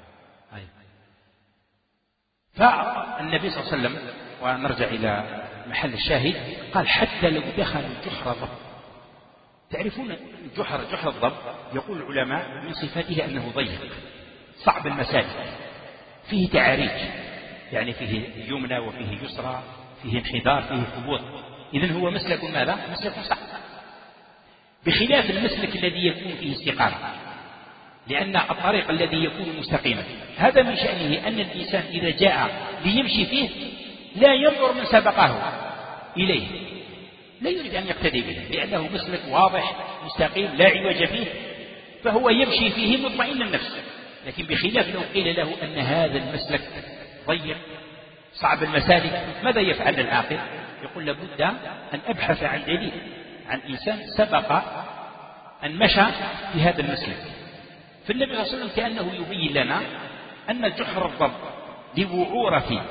فالنبي صلى الله عليه وسلم، ونرجع إلى محل الشاهد، قال حتى لو دخلوا جحر ضب. تعرفون جحر الضب يقول العلماء من صفاته أنه ضيق صعب المسالك، فيه تعاريج، يعني فيه يمنى وفيه يسرى، فيه انحدار، فيه هبوط. إذن هو مسلك ماذا؟ مسلك صعب، بخلاف المسلك الذي يكون فيه استقامة، لأن الطريق الذي يكون مستقيما هذا من شأنه أن الإنسان إذا جاء ليمشي فيه لا ينظر من سبقه إليه، لا يريد أن يقتدي به، لأنه مسلك واضح مستقيم لا عوج فيه، فهو يمشي فيه مطمئن النفس. لكن بخلاف لو قيل له أن هذا المسلك ضيق صعب المسالك، ماذا يفعل العاقل؟ يقول لابد أن أبحث عن دليل، عن إنسان سبق أن مشى في هذا المسلك. فالنبي صلى الله عليه وسلم كأنه يبين لنا أن جحر الضب لوعورة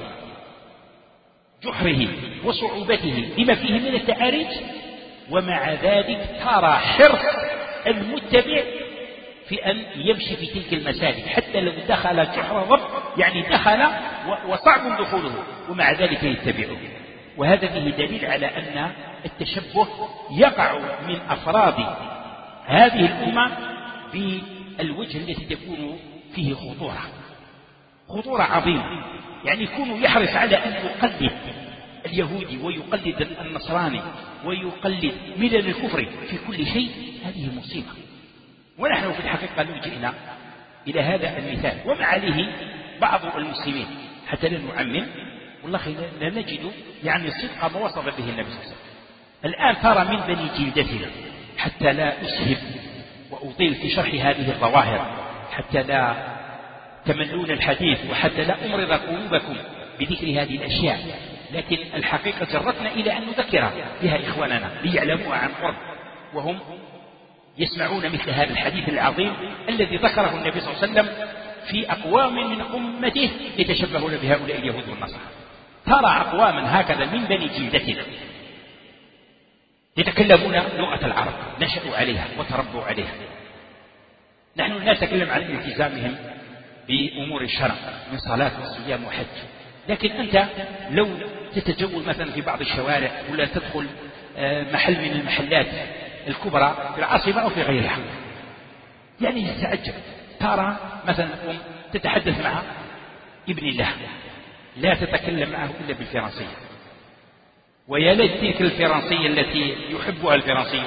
جحره وصعوبته لما فيه من التعاريج، ومع ذلك ترى حرص المتبع في أن يمشي في تلك المسالك حتى لو دخل جحر ضب، يعني دخل وصعب دخوله، ومع ذلك يتبعه. وهذا فيه دليل على أن التشبه يقع من أفراد هذه الأمة بالوجه التي تكون فيه خطورة عظيمة. يعني يكون يحرص على أن يقلد اليهودي ويقلد النصراني ويقلد ملل الكفر في كل شيء، هذه مصيبة. ونحن في الحقيقة لو جئنا إلى هذا المثال وما عليه بعض المسلمين حتى لا نعمم، والله لا نجد يعني صدق ما وصف به النبي صلى الله عليه وسلم. الآن ترى من بني جلدتنا، حتى لا أسهب وأطيل في شرح هذه الظواهر حتى لا تملون الحديث وحتى لا أمرض قلوبكم بذكر هذه الأشياء، لكن الحقيقة جرتنا إلى أن نذكر بها إخواننا ليعلموها عن قرب، وهم يسمعون مثل هذا الحديث العظيم الذي ذكره النبي صلى الله عليه وسلم في أقوام من أمته يتشبهون بهؤلاء اليهود والنصارى. ترى أقواما هكذا من بني جلدتنا يتكلمون لغة العرب، نشأوا عليها وتربوا عليها. نحن لا نتكلم عن التزامهم بأمور الشرع من صلاة وصيام وحج، لكن أنت لو تتجول مثلا في بعض الشوارع ولا تدخل محل من المحلات الكبرى في العاصمة أو في غيرها، يعني تتعجب. ترى مثلا أم تتحدث مع ابن الله لا تتكلم معه إلا بالفرنسية، ويا ليت تلك الفرنسية التي يحبها الفرنسيون.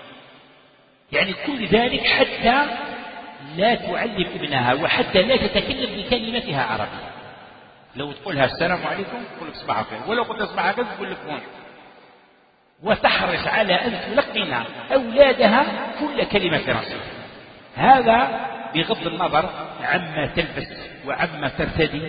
يعني كل ذلك حتى لا تعلم ابنها وحتى لا تتكلم بكلمتها عربية. لو تقولها السلام عليكم تقول لك صباح الخير، ولو قلت صباح الخير تقول لك بونجور. وتحرص على أن تلقن أولادها كل كلمة فرنسية، هذا بغض النظر عما تلبس وعما ترتدي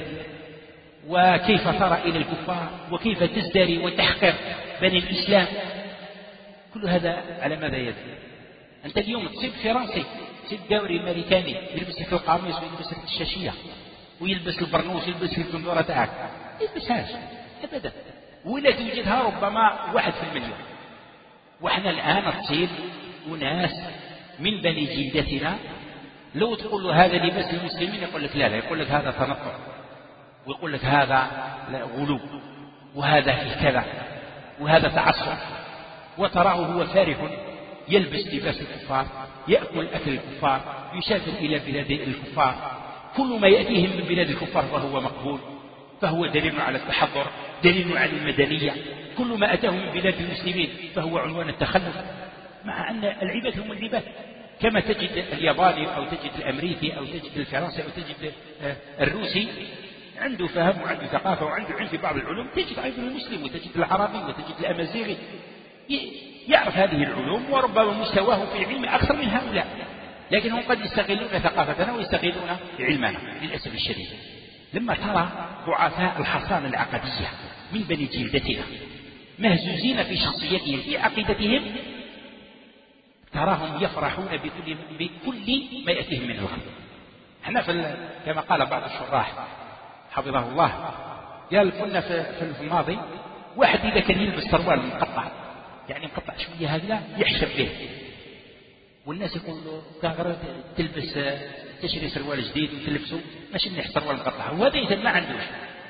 وكيف ترى إلى الكفار وكيف تزدري وتحقر بني الإسلام. كل هذا على ماذا يدل؟ أنت اليوم تصيب فرنسي، تصيب دوري أمريكاني يلبس لك القميص ويلبس لك الشاشية ويلبس البرنوس ويلبس لك البندورة تاعك، يلبسهاش أبدا، ولا توجدها ربما 1 في المليون. وإحنا الآن تصيب وناس من بني جلدتنا لو تقول له هذا لباس المسلمين يقول لك لا، يقول لك هذا تنطع، ويقول لك هذا غلو، وهذا في كذا، وهذا تعصب. وتراه هو فارح يلبس لباس الكفار، يأكل أكل الكفار، يسافر إلى بلاد الكفار، كل ما يأتيهم من بلاد الكفار فهو مقبول، فهو دليل على التحضر، دليل على المدنية. كل ما أتاه من بلاد المسلمين فهو عنوان التخلف، مع أن العباد هم العباد. كما تجد الياباني أو تجد الأمريكي أو تجد الفرنسي أو تجد الروسي عنده فهم وعنده ثقافة وعنده علم في بعض العلوم، تجد أيضا المسلم وتجد العربي وتجد الأمازيغي يعرف هذه العلوم وربما مستواه في العلم أكثر من هؤلاء، لكن هم قد يستغلون ثقافتنا ويستغلون علمنا للأسف الشديد. لما ترى ضعفاء الحصانة العقدية من بني جلدتنا مهزوزين في شخصيتهم في عقيدتهم، تراهم يفرحون بكل ما يأتيهم من الغرب. احنا كما قال بعض الشراح حفظه الله، قال كنا في الماضي واحد إذا كان يلبس سروال مقطع، يعني مقطع شوية هذا يحشب به، والناس يقولوا كاغر تلبس تشري سروال جديد وتلبسه ماشي منيح سروال مقطع، وهذا إذا ما عندوش.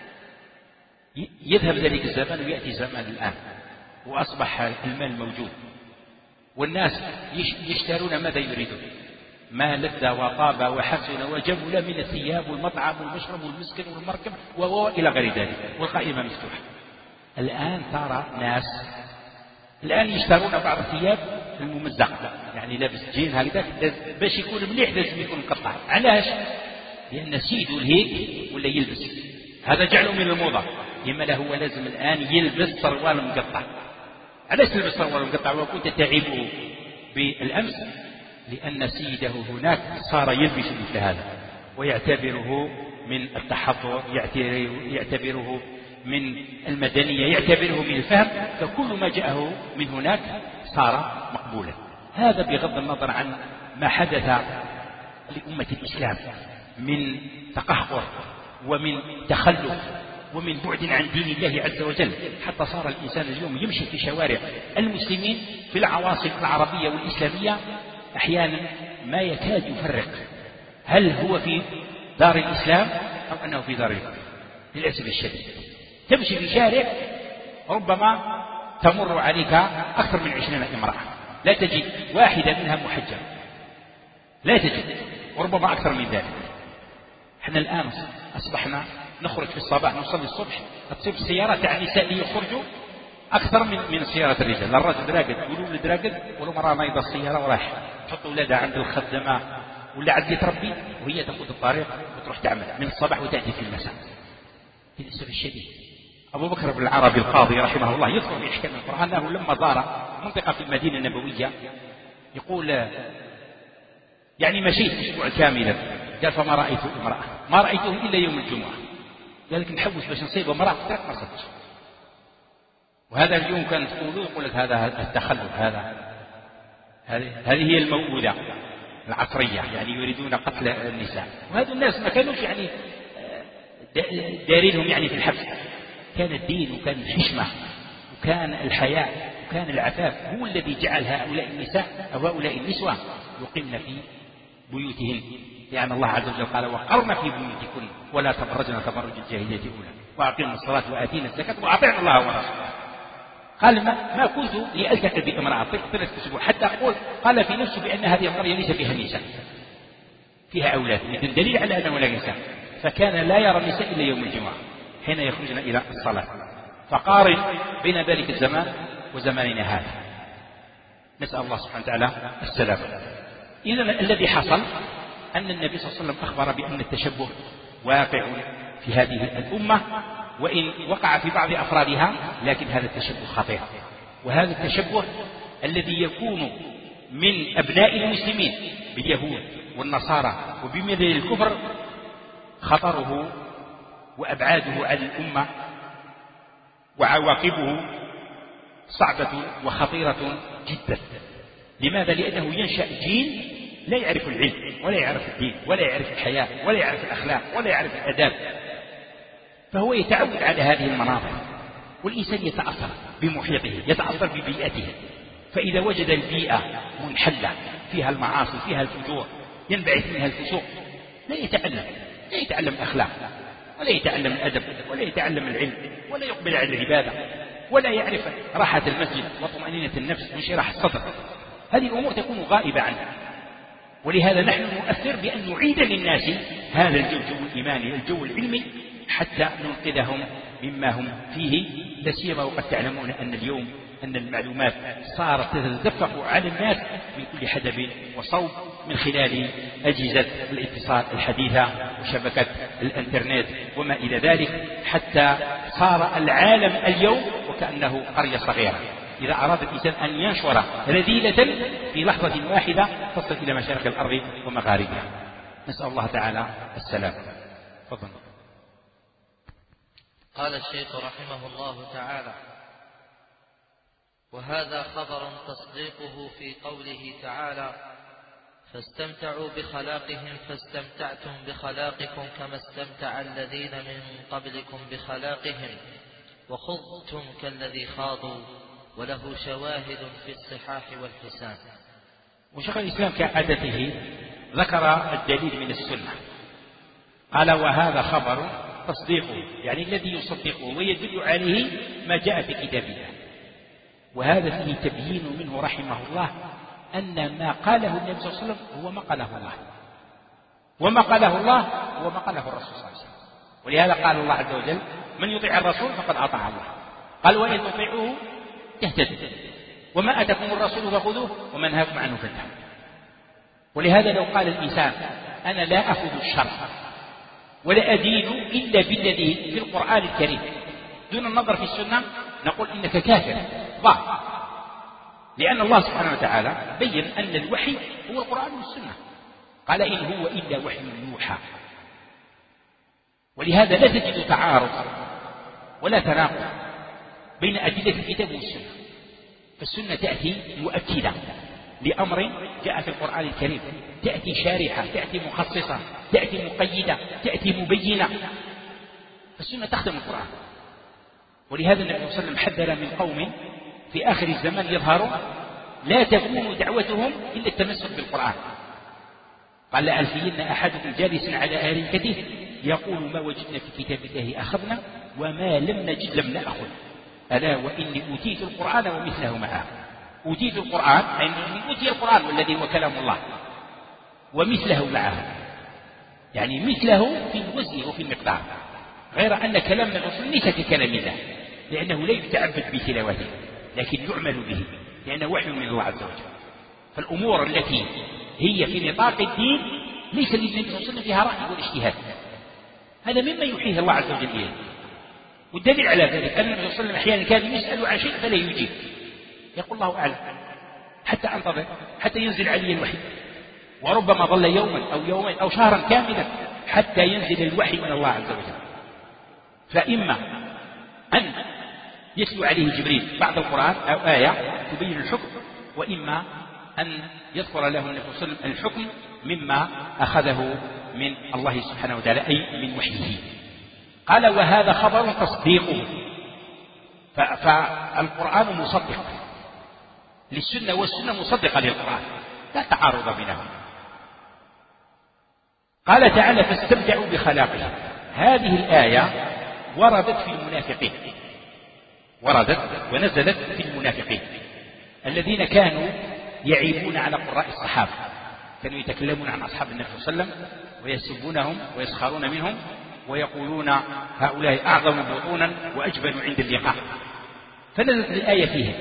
يذهب ذلك الزمان ويأتي زمان الآن وأصبح المال موجود، والناس يشترون ماذا يريدون، ما لذ وطاب وحسن وجمل من الثياب والمطعم والمشرب والمسكن والمركب إلى غير ذلك، والقائمة مفتوحة. الآن ترى ناس الآن يشترون بعض الثياب الممزقة، يعني لابس جين هكذا باش يكون مليح لازم يكون مقطع. علاش؟ لأن سيده الهيك ولا يلبس هذا جعله من الموضة، لما هو لازم الآن يلبس سروال مقطع. علاش تلبس سروال مقطع وكنت تعيبه بالأمس؟ لأن سيده هناك صار يلبس مثل هذا ويعتبره من التحضر، يعتبره من المدنية، يعتبره من الفهم، فكل ما جاءه من هناك صار مقبولا. هذا بغض النظر عن ما حدث لأمة الإسلام من تقهقر ومن تخلف ومن بعد عن دين الله عز وجل، حتى صار الإنسان اليوم يمشي في شوارع المسلمين في العواصم العربية والإسلامية أحيانا ما يكاد يفرق هل هو في دار الإسلام أو أنه في دار الكفر. للأسف الشديد تمشي في شارع ربما تمر عليك أكثر من 20 امرأة، لا تجد واحدة منها محجبة، لا تجد، وربما أكثر من ذلك. احنا الآن أصبحنا نخرج في الصباح نصلي الصبح تصيب السيارة تاع النساء يخرجوا أكثر من سيارة الرجال. الرجل راقد والولد راقد والمرأة نايضة السيارة وراح تحط أولادها عند الخدمة ولا عاد يتربي، وهي تأخذ الطريق وتروح تعمل من الصباح وتأتي في المساء. للأسف الشديد أبو بكر بن العربي القاضي رحمه الله يذكر في إحكام القرآن أنه لما زار منطقة في المدينة النبوية يقول يعني مشيت أسبوع كاملا، قال فما رأيت امرأة، ما رأيته إلا يوم الجمعة، قال لك نحوس باش نصيب امرأة في الطريق ما صدتش. وهذا اليوم كان تقولوا يقول لك هذا التخلف، هذه هي الموؤودة العصرية، يعني يريدون قتل النساء. وهذا الناس ما كانوش يعني دارينهم يعني في الحبس، كان الدين وكان الحشمة وكان الحياء وكان العفاف هو الذي جعل هؤلاء النساء أو هؤلاء النسوة يقمن في بيوتهن، لأن الله عز وجل قال وقرن في بيوتكن ولا تبرجن تبرج الجاهلية الأولى وأقيمنا الصلاة وآتينا الزكاة وأطعنا الله ورسوله. قال ما كنت لألتقي بامرأة ثلاث أسبوع حتى أقول، قال في نفسه بأن هذه القرية ليس فيها نساء، فيها أولاد، مثل دليل على أنه لا نساء، فكان لا يرى النساء إلا يوم الجمعة حين يخرجن إلى الصلاة. فقارن بين ذلك الزمان وزماننا هذا، نسأل الله سبحانه وتعالى السلام. إذن الذي حصل أن النبي صلى الله عليه وسلم أخبر بأن التشبه واقع في هذه الأمة، وإن وقع في بعض أفرادها لكن هذا التشبه خطير. وهذا التشبه الذي يكون من أبناء المسلمين باليهود والنصارى وبمثل الكفر خطره وأبعاده على الأمة وعواقبه صعبة وخطيرة جدا. لماذا؟ لأنه ينشأ جيل لا يعرف العلم ولا يعرف الدين ولا يعرف الحياة ولا يعرف الأخلاق ولا يعرف الأداب، فهو يتعود على هذه المناظر. والإنسان يتأثر بمحيطه، يتأثر ببيئته، فإذا وجد البيئة منحلة فيها المعاصي فيها الفجور ينبعث منها الفسوق لا يتعلم الأخلاق ولا يتعلم الأدب ولا يتعلم العلم ولا يقبل على العبادة ولا يعرف راحة المسجد وطمأنينة النفس وانشراح الصدر. هذه الأمور تكون غائبة عنه. ولهذا نحن نؤثر بأن نعيد للناس هذا الجو الإيماني الجو العلمي حتى ننقذهم مما هم فيه، لا سيما وقد تعلمون أن اليوم أن المعلومات صارت تتدفق على الناس من كل حدب وصوب من خلال أجهزة الاتصال الحديثة وشبكة الإنترنت وما إلى ذلك، حتى صار العالم اليوم وكأنه قرية صغيرة. إذا أراد الإنسان أن ينشر رذيلة في لحظة واحدة تصل إلى مشارق الأرض ومغاربها. نسأل الله تعالى السلام. تفضل. قال الشيخ رحمه الله تعالى: وهذا خبر تصديقه في قوله تعالى: فاستمتعوا بخلاقهم فاستمتعتم بخلاقكم كما استمتع الذين من قبلكم بخلاقهم وخضتم كالذي خاضوا وله شواهد في الصحاح والحسان. وشيخ الإسلام كعادته ذكر الدليل من السنة، قال: وهذا خبر تصديقه، يعني الذي يصدقه ويدل عليه ما جاء في كتاب الله. وهذا فيه تبيين منه رحمه الله أن ما قاله النبي صلى الله عليه وسلم هو ما قاله الله، وما قاله الله هو ما قاله الرسول صلى الله عليه وسلم. ولهذا قال الله عز وجل: من يطيع الرسول فقد أطاع الله. قال: وإن تطيعوه تهتدوا، وما أتاكم الرسول فخذوه وما نهاكم عنه فانتهوا. ولهذا لو قال الإنسان: أنا لا أخذ الشرع ولا أدين إلا بالذي في القرآن الكريم دون النظر في السنة، نقول إنك كافر ضال، لأن الله سبحانه وتعالى بين أن الوحي هو القرآن والسنة، قال: إن هو إلا وحي يوحى. ولهذا لا تجد تعارض ولا تناقض بين أدلة الكتاب والسنة، فالسنة تأتي مؤكدة لأمر جاء في القرآن الكريم، تأتي شارحة، تأتي مخصصة، تأتي مقيدة، تأتي مبينة، فالسنة تخدم القرآن. ولهذا النبي صلى الله عليه وسلم حذر من قوم في آخر الزمان يظهرون لا تكون دعوتهم إلا التمسك بالقرآن. قال: لألفين أحدكم جالس على آريكته يقول: ما وجدنا في كتاب الله أخذنا وما لم نجد لم نأخذ، ألا وإني أوتيت القرآن ومثله معه. أوتيت القرآن يعني أوتي القرآن والذي هو كلام الله، ومثله معه يعني مثله في الوزن وفي المقدار، غير أن كلام الرسول ليس ككلام الله، لأنه لا يتعبد بتلاوته لكن يعمل به، لأنه وحي من الله عز وجل. فالأمور التي هي في نطاق الدين ليس للنبي صلى الله عليه وسلم فيها رأي والاجتهاد، هذا مما يوحيه الله عز وجل إليه. والدليل على ذلك أن النبي صلى الله عليه وسلم أحيانا كان يسأل عن شيء فلا يجيب، يقول: الله أعلم، حتى أنتظر حتى ينزل علي الوحي. وربما ظل يوما أو يومين أو شهرا كاملا حتى ينزل الوحي من الله عز وجل. فإما أن يتلو عليه جبريل بعض القرآن أو آية تبين الحكم، وإما أن يذكر له النبي صلى الله عليه وسلم الحكم مما أخذه من الله سبحانه وتعالى، أي من وحيه. قال: وهذا خبر تصديقه، فالقرآن مصدق للسنة والسنة مصدقة للقرآن، لا تعارض بينهم. قال تعالى: فاستمتعوا بخلاقهم. هذه الآية وردت في المنافقين، وردت ونزلت في المنافقين الذين كانوا يعيبون على قراء الصحابة، كانوا يتكلمون عن أصحاب النبي صلى الله عليه وسلم ويسبونهم ويسخرون منهم ويقولون: هؤلاء أعظم بطونا وأجبن عند اللقاء. فنزلت الآية فيهم،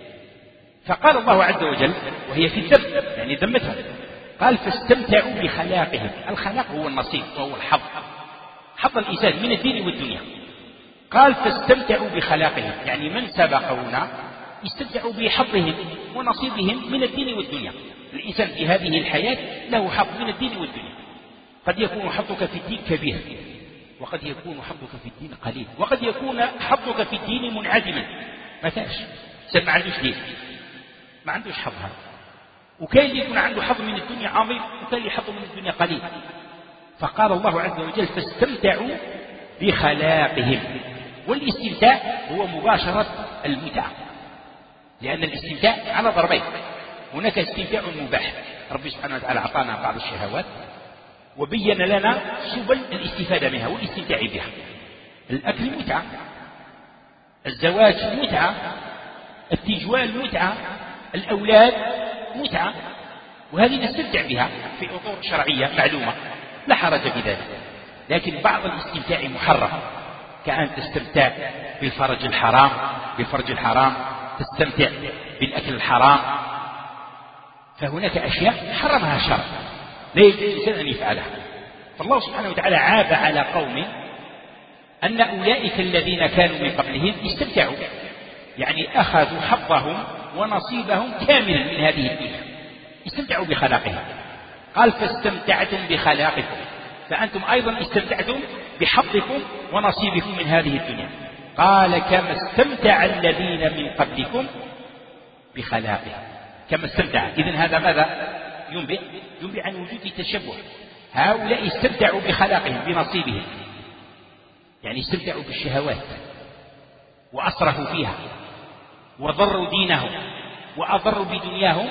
فقال الله عز وجل وهي في الذم يعني ذمتهم، قال: فاستمتعوا بخلاقهم. الخلاق هو النصيب وهو الحظ، حظ الإنسان من الدين والدنيا. قال: فاستمتعوا بخلاقهم، يعني من سبقونا استمتعوا بحظهم ونصيبهم من الدين والدنيا. الإنسان في هذه الحياة له حظ من الدين والدنيا، قد يكون حظك في الدين كبير، وقد يكون حظك في الدين قليل، وقد يكون حظك في الدين منعدما، ما فيش، ما عندوش دين، ما عندوش حظ هذا. وكان يكون عنده حظ من الدنيا عظيم، وكان حظ من الدنيا قليل. فقال الله عز وجل: فاستمتعوا بخلاقهم. والاستمتاع هو مباشرة المتعة، لأن الاستمتاع على ضربين: هناك استمتاع مباح، ربي سبحانه وتعالى أعطانا بعض الشهوات وبين لنا سبل الاستفادة منها والاستمتاع بها. الأكل متعة، الزواج متعة، التجوال متعة، الأولاد متعة، وهذه نستمتع بها في أطر شرعية معلومة لا حرج في ذلك. لكن بعض الاستمتاع محرم، كأن تستمتع بالفرج الحرام، تستمتع بالأكل الحرام، فهناك أشياء حرمها الشرع لا يجوز للإنسان أن يفعلها. فالله سبحانه وتعالى عاب على قوم أن أولئك الذين كانوا من قبلهم استمتعوا، يعني أخذوا حظهم ونصيبهم كاملا من هذه الدنيا، استمتعوا بخلاقهم. قال: فاستمتعتم بخلاقكم، فأنتم أيضا استمتعتم بحظكم ونصيبكم من هذه الدنيا. قال كما استمتع الذين من قبلكم بخلاقهم. كما استمتع، إذن هذا ماذا ينبئ عن وجود تشبه. هؤلاء استمتعوا بخلاقهم بنصيبهم، يعني استمتعوا بالشهوات وأسرفوا فيها وضروا دينهم وأضروا بدنياهم،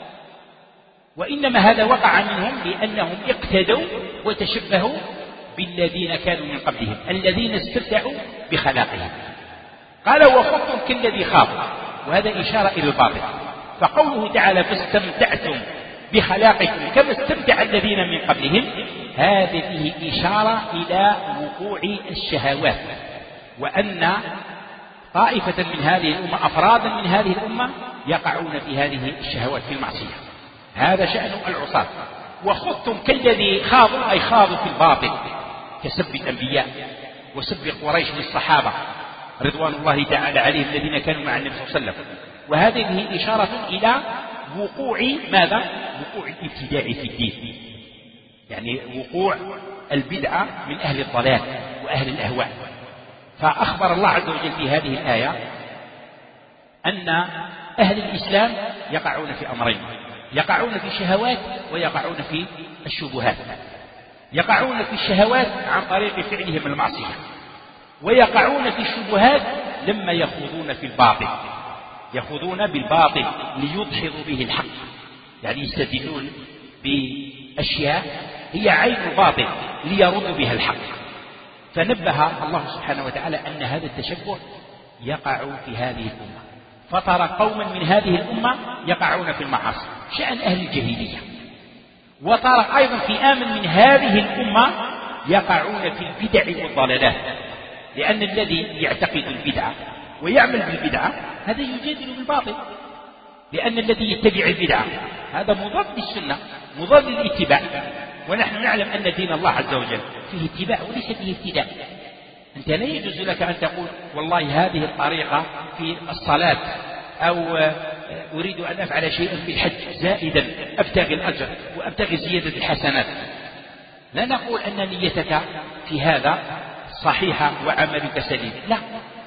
وإنما هذا وقع منهم لأنهم اقتدوا وتشبهوا بالذين كانوا من قبلهم الذين استمتعوا بخلاقهم. قال وخضتم كالذي خاض، وهذا إشارة إلى الباطل. فقوله تعالى فاستمتعتم بخلاقكم كما استمتع الذين من قبلهم، هذه إشارة إلى وقوع الشهوات، وأن طائفة من هذه الأمة أفرادا من هذه الأمة يقعون في هذه الشهوات في المعصية. هذا شأن العصاة. وخضتم كالذي خاضوا، أي خاضوا في الباطل كسب الأنبياء وسب قريش للصحابة رضوان الله تعالى عليهم الذين كانوا مع النبي صلى الله عليه وسلم. وهذه إشارة إلى وقوع ماذا؟ وقوع الابتداع في الدين، يعني وقوع البدعة من أهل الضلال وأهل الأهواء. فأخبر الله عز وجل في هذه الآية أن أهل الإسلام يقعون في أمرين: يقعون في الشهوات ويقعون في الشبهات. يقعون في الشهوات عن طريق فعلهم المعصية، ويقعون في الشبهات لما يخوضون في الباطل، يخوضون بالباطل ليدحضوا به الحق، يعني يستدلون بأشياء هي عين الباطل ليردوا بها الحق. فنبه الله سبحانه وتعالى أن هذا التشبه يقع في هذه الأمة، فترى قوما من هذه الأمة يقعون في المعاصي شأن أهل الجاهلية، وترى أيضا فئام من هذه الأمة يقعون في البدع والضلالات، لأن الذي يعتقد البدعة ويعمل بالبدعة هذا يجادل بالباطل، لأن الذي يتبع البدعة هذا مضاد للسنة، مضاد للاتباع. ونحن نعلم أن دين الله عز وجل فيه اتباع وليس فيه ابتداع. أنت لا يجوز لك أن تقول والله هذه الطريقة في الصلاة، أو أريد أن أفعل شيئا في الحج زائدا أبتغي الأجر وأبتغي زيادة الحسنات. لا نقول أن نيتك في هذا صحيحة وعملك سليم، لا،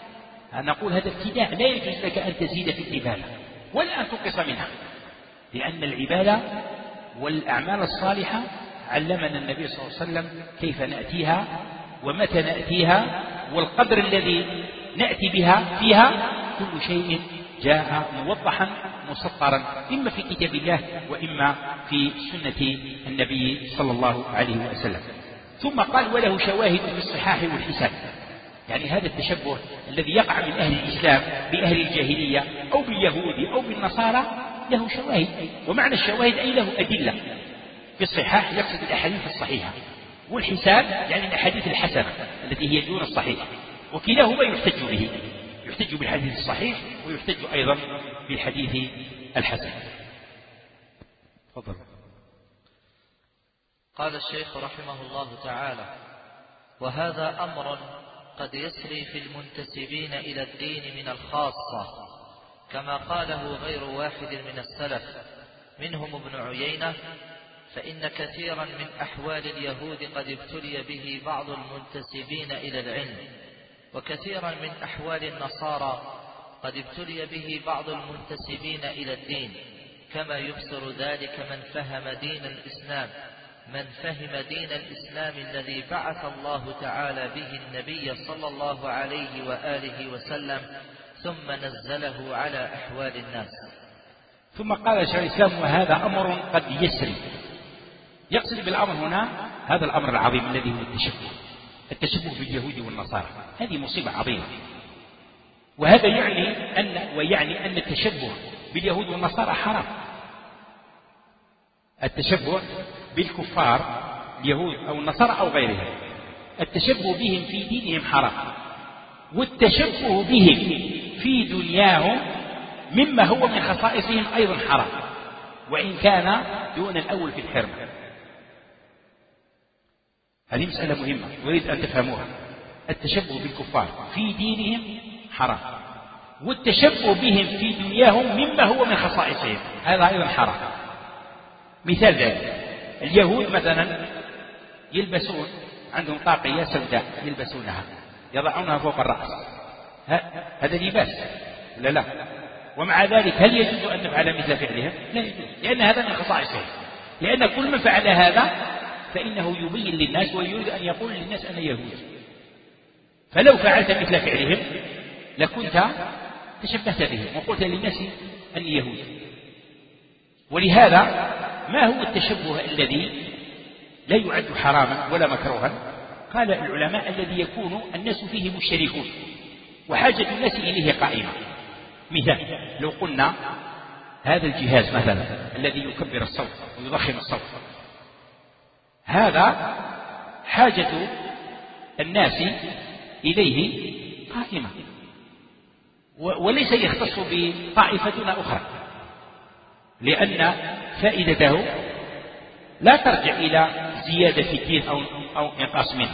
نقول هذا ابتداع، لا يجوز لك أن تزيد في العبادة ولا أن تنقص منها، لأن العبادة والأعمال الصالحة علمنا النبي صلى الله عليه وسلم كيف نأتيها ومتى نأتيها والقدر الذي نأتي بها فيها. كل شيء جاء موضحا مسطرا، إما في كتاب الله وإما في سنة النبي صلى الله عليه وسلم. ثم قال وله شواهد في الصحاح والحساب، يعني هذا التشبه الذي يقع من أهل الإسلام بأهل الجاهلية أو باليهود أو بالنصارى له شواهد. ومعنى الشواهد أي له أدلة. في الصحاح يقصد الأحاديث الصحيحة، والحساب يعني الأحاديث الحسنة التي هي دون الصحيح، وكلاهما يحتج به، يحتج بالحديث الصحيح ويحتج أيضا بالحديث الحسن. تفضل. قال الشيخ رحمه الله تعالى: وهذا أمر قد يسري في المنتسبين إلى الدين من الخاصة، كما قاله غير واحد من السلف منهم ابن عيينة، فإن كثيرا من أحوال اليهود قد ابتلي به بعض المنتسبين إلى العلم، وكثيرا من أحوال النصارى قد ابتلي به بعض المنتسبين إلى الدين، كما يبصر ذلك من فهم دين الإسلام الذي بعث الله تعالى به النبي صلى الله عليه وآله وسلم، ثم نزله على أحوال الناس. ثم قال شيخ الإسلام: وهذا أمر قد يسري. يقصد بالأمر هنا هذا الأمر العظيم الذي هو التشبه باليهود والنصارى. هذه مصيبة عظيمة، وهذا يعني أن التشبه باليهود والنصارى حرام. التشبه بالكفار اليهود أو النصارى أو غيرهم، التشبه بهم في دينهم حرام، والتشبه بهم في دنياهم مما هو من خصائصهم أيضا حرام، وإن كان دون الأول في الحرمة. هذه مسألة مهمة أريد أن تفهموها. التشبه بالكفار في دينهم حرام، والتشبه بهم في دنياهم مما هو من خصائصهم هذا أيضا حرام. مثال ذلك: اليهود مثلا يلبسون عندهم طاقية سوداء يلبسونها يضعونها فوق الرأس، هذا لباس ولا لا؟ ومع ذلك هل يجوز أن نفعل مثل فعلهم؟ لا يجوز، لأن هذا من خصائصهم، لأن كل من فعل هذا فإنه يبين للناس ويريد أن يقول للناس أنا يهودي. فلو فعلت مثل فعلهم لكنت تشبهت بهم وقلت للناس أني يهودي. ولهذا ما هو التشبه الذي لا يعد حراما ولا مكروها؟ قال العلماء الذي يكون الناس فيه مشتركون وحاجة الناس إليه قائمة. مثال، لو قلنا هذا الجهاز مثلا الذي يكبر الصوت ويضخم الصوت، هذا حاجة الناس إليه قائمة وليس يختص بطائفة أخرى، لأن فائدته لا ترجع إلى زيادة في الدين أو إنقاص منه،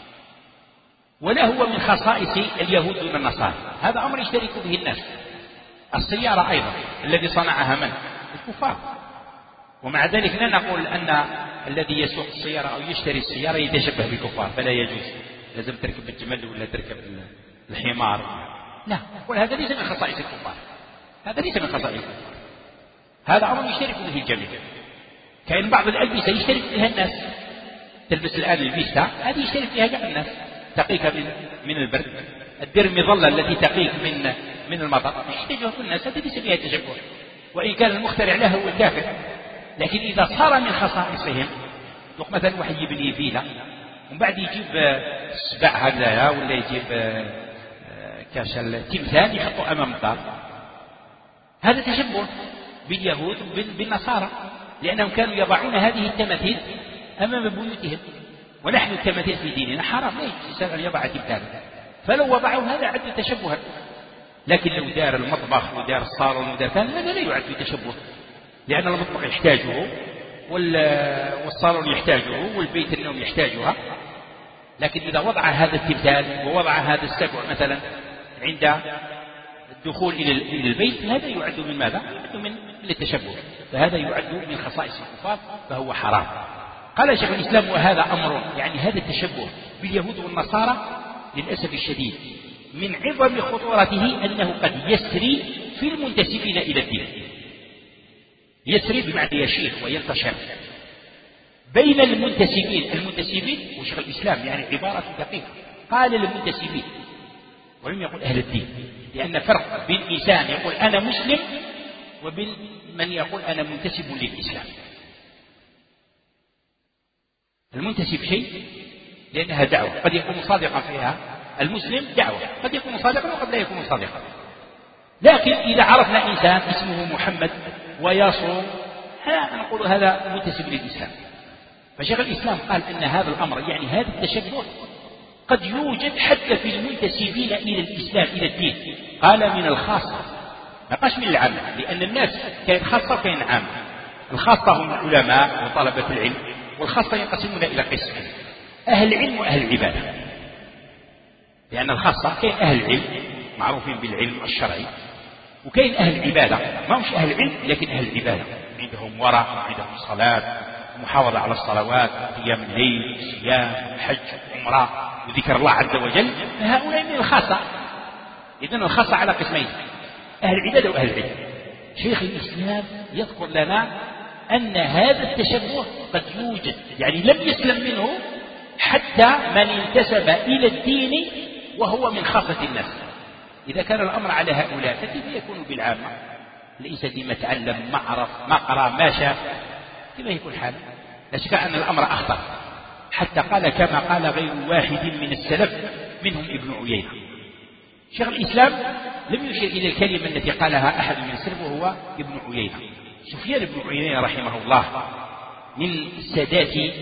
ولا هو من خصائص اليهود والنصارى. هذا أمر يشترك به الناس. السيارة أيضا الذي صنعها من؟ الكفار. ومع ذلك لا نقول أن الذي يسوق السيارة أو يشتري السيارة يتشبه بالكفار، فلا يجوز، لازم تركب الجمل ولا تركب الحمار. لا، وهذا ليس من خصائص الكفار، هذا ليس من خصائص الكفار، هذا أمر يشترك به الجميع. كأن بعض الألبسة يشترك بها الناس، تلبس الآن الفيستا هذه يشترك بها جميع الناس، تقيك من البرد. الدر مظلة التي تقيك من المطر يشتركها كل الناس، هذه ليس فيها تشبه، وإن كان المخترع له هو الكافر. لكن إذا صار من خصائصهم، مثلا واحد يبني فيلا ومن بعد يجيب سبع هكذا ولا يجيب كاش التمثال يحطه أمام الدار، هذا تشبه باليهود بالنصارى، لأنهم كانوا يضعون هذه التماثيل أمام بيوتهم، ونحن التماثيل في ديننا حرام، لا يجوز أن يضع تمثالا، فلو وضعوا هذا عد تشبها. لكن لو دار المطبخ ودار الصالون ودار هذا لا يعد تشبه، لأن المطبخ يحتاجه والصالون يحتاجه والبيت النوم يحتاجها. لكن إذا وضع هذا التمثال ووضع هذا السبع مثلا عند الدخول إلى البيت، هذا يعد من ماذا؟ يعد من التشبه، فهذا يعد من خصائص الكفار فهو حرام. قال شيخ الإسلام وهذا أمر، يعني هذا التشبه باليهود والنصارى للأسف الشديد من عظم خطورته أنه قد يسري في المنتسبين إلى الدين، يسري بمعنى يشيخ وينتشر بين المنتسبين وشيخ الإسلام يعني عبارة دقيقة، قال المنتسبين ولم يقل أهل الدين، لأن فرق بين إنسان يقول أنا مسلم وبين من يقول أنا منتسب للإسلام. المنتسب شيء لأنها دعوة قد يكون صادقا فيها، المسلم دعوة قد يكون صادقا وقد لا يكون صادقا. لكن إذا عرفنا إنسان اسمه محمد ويصوم نقول هذا منتسب للإسلام. فشيخ الإسلام قال أن هذا الأمر يعني هذا التشبه قد يوجد حتى في المنتسبين إلى الإسلام إلى الدين. قال من الخاصة، ما قالش من العامة، لأن الناس كاين خاصة وكاين عامة. الخاصة هم العلماء وطلبة العلم، والخاصة ينقسمون إلى قسمين: أهل العلم وأهل العبادة. لأن الخاصة كاين أهل العلم معروفين بالعلم الشرعي، وكاين أهل العبادة ما مش أهل العلم لكن أهل العبادة، عندهم ورع وعندهم صلاة ومحافظة على الصلوات وقيام الليل وصيام وحج وعمرة وذكر الله عز وجل، فهؤلاء من الخاصة. إذن الخاصة على قسمين: أهل العبادة وأهل العلم. شيخ الإسلام يذكر لنا أن هذا التشبه قد يوجد، يعني لم يسلم منه حتى من انتسب إلى الدين وهو من خاصة الناس. إذا كان الأمر على هؤلاء فكيف يكون بالعامة؟ ليس بما تعلم ما عرف ما قرأ ما شاف، كيف يكون حاله؟ لا شك أن الأمر أخطر، حتى قال كما قال غير واحد من السلف منهم ابن عيينة. شيخ الإسلام لم يشير إلى الكلمة التي قالها أحد من السلف وهو ابن عيينة. سفيان بن عيينة رحمه الله من سادات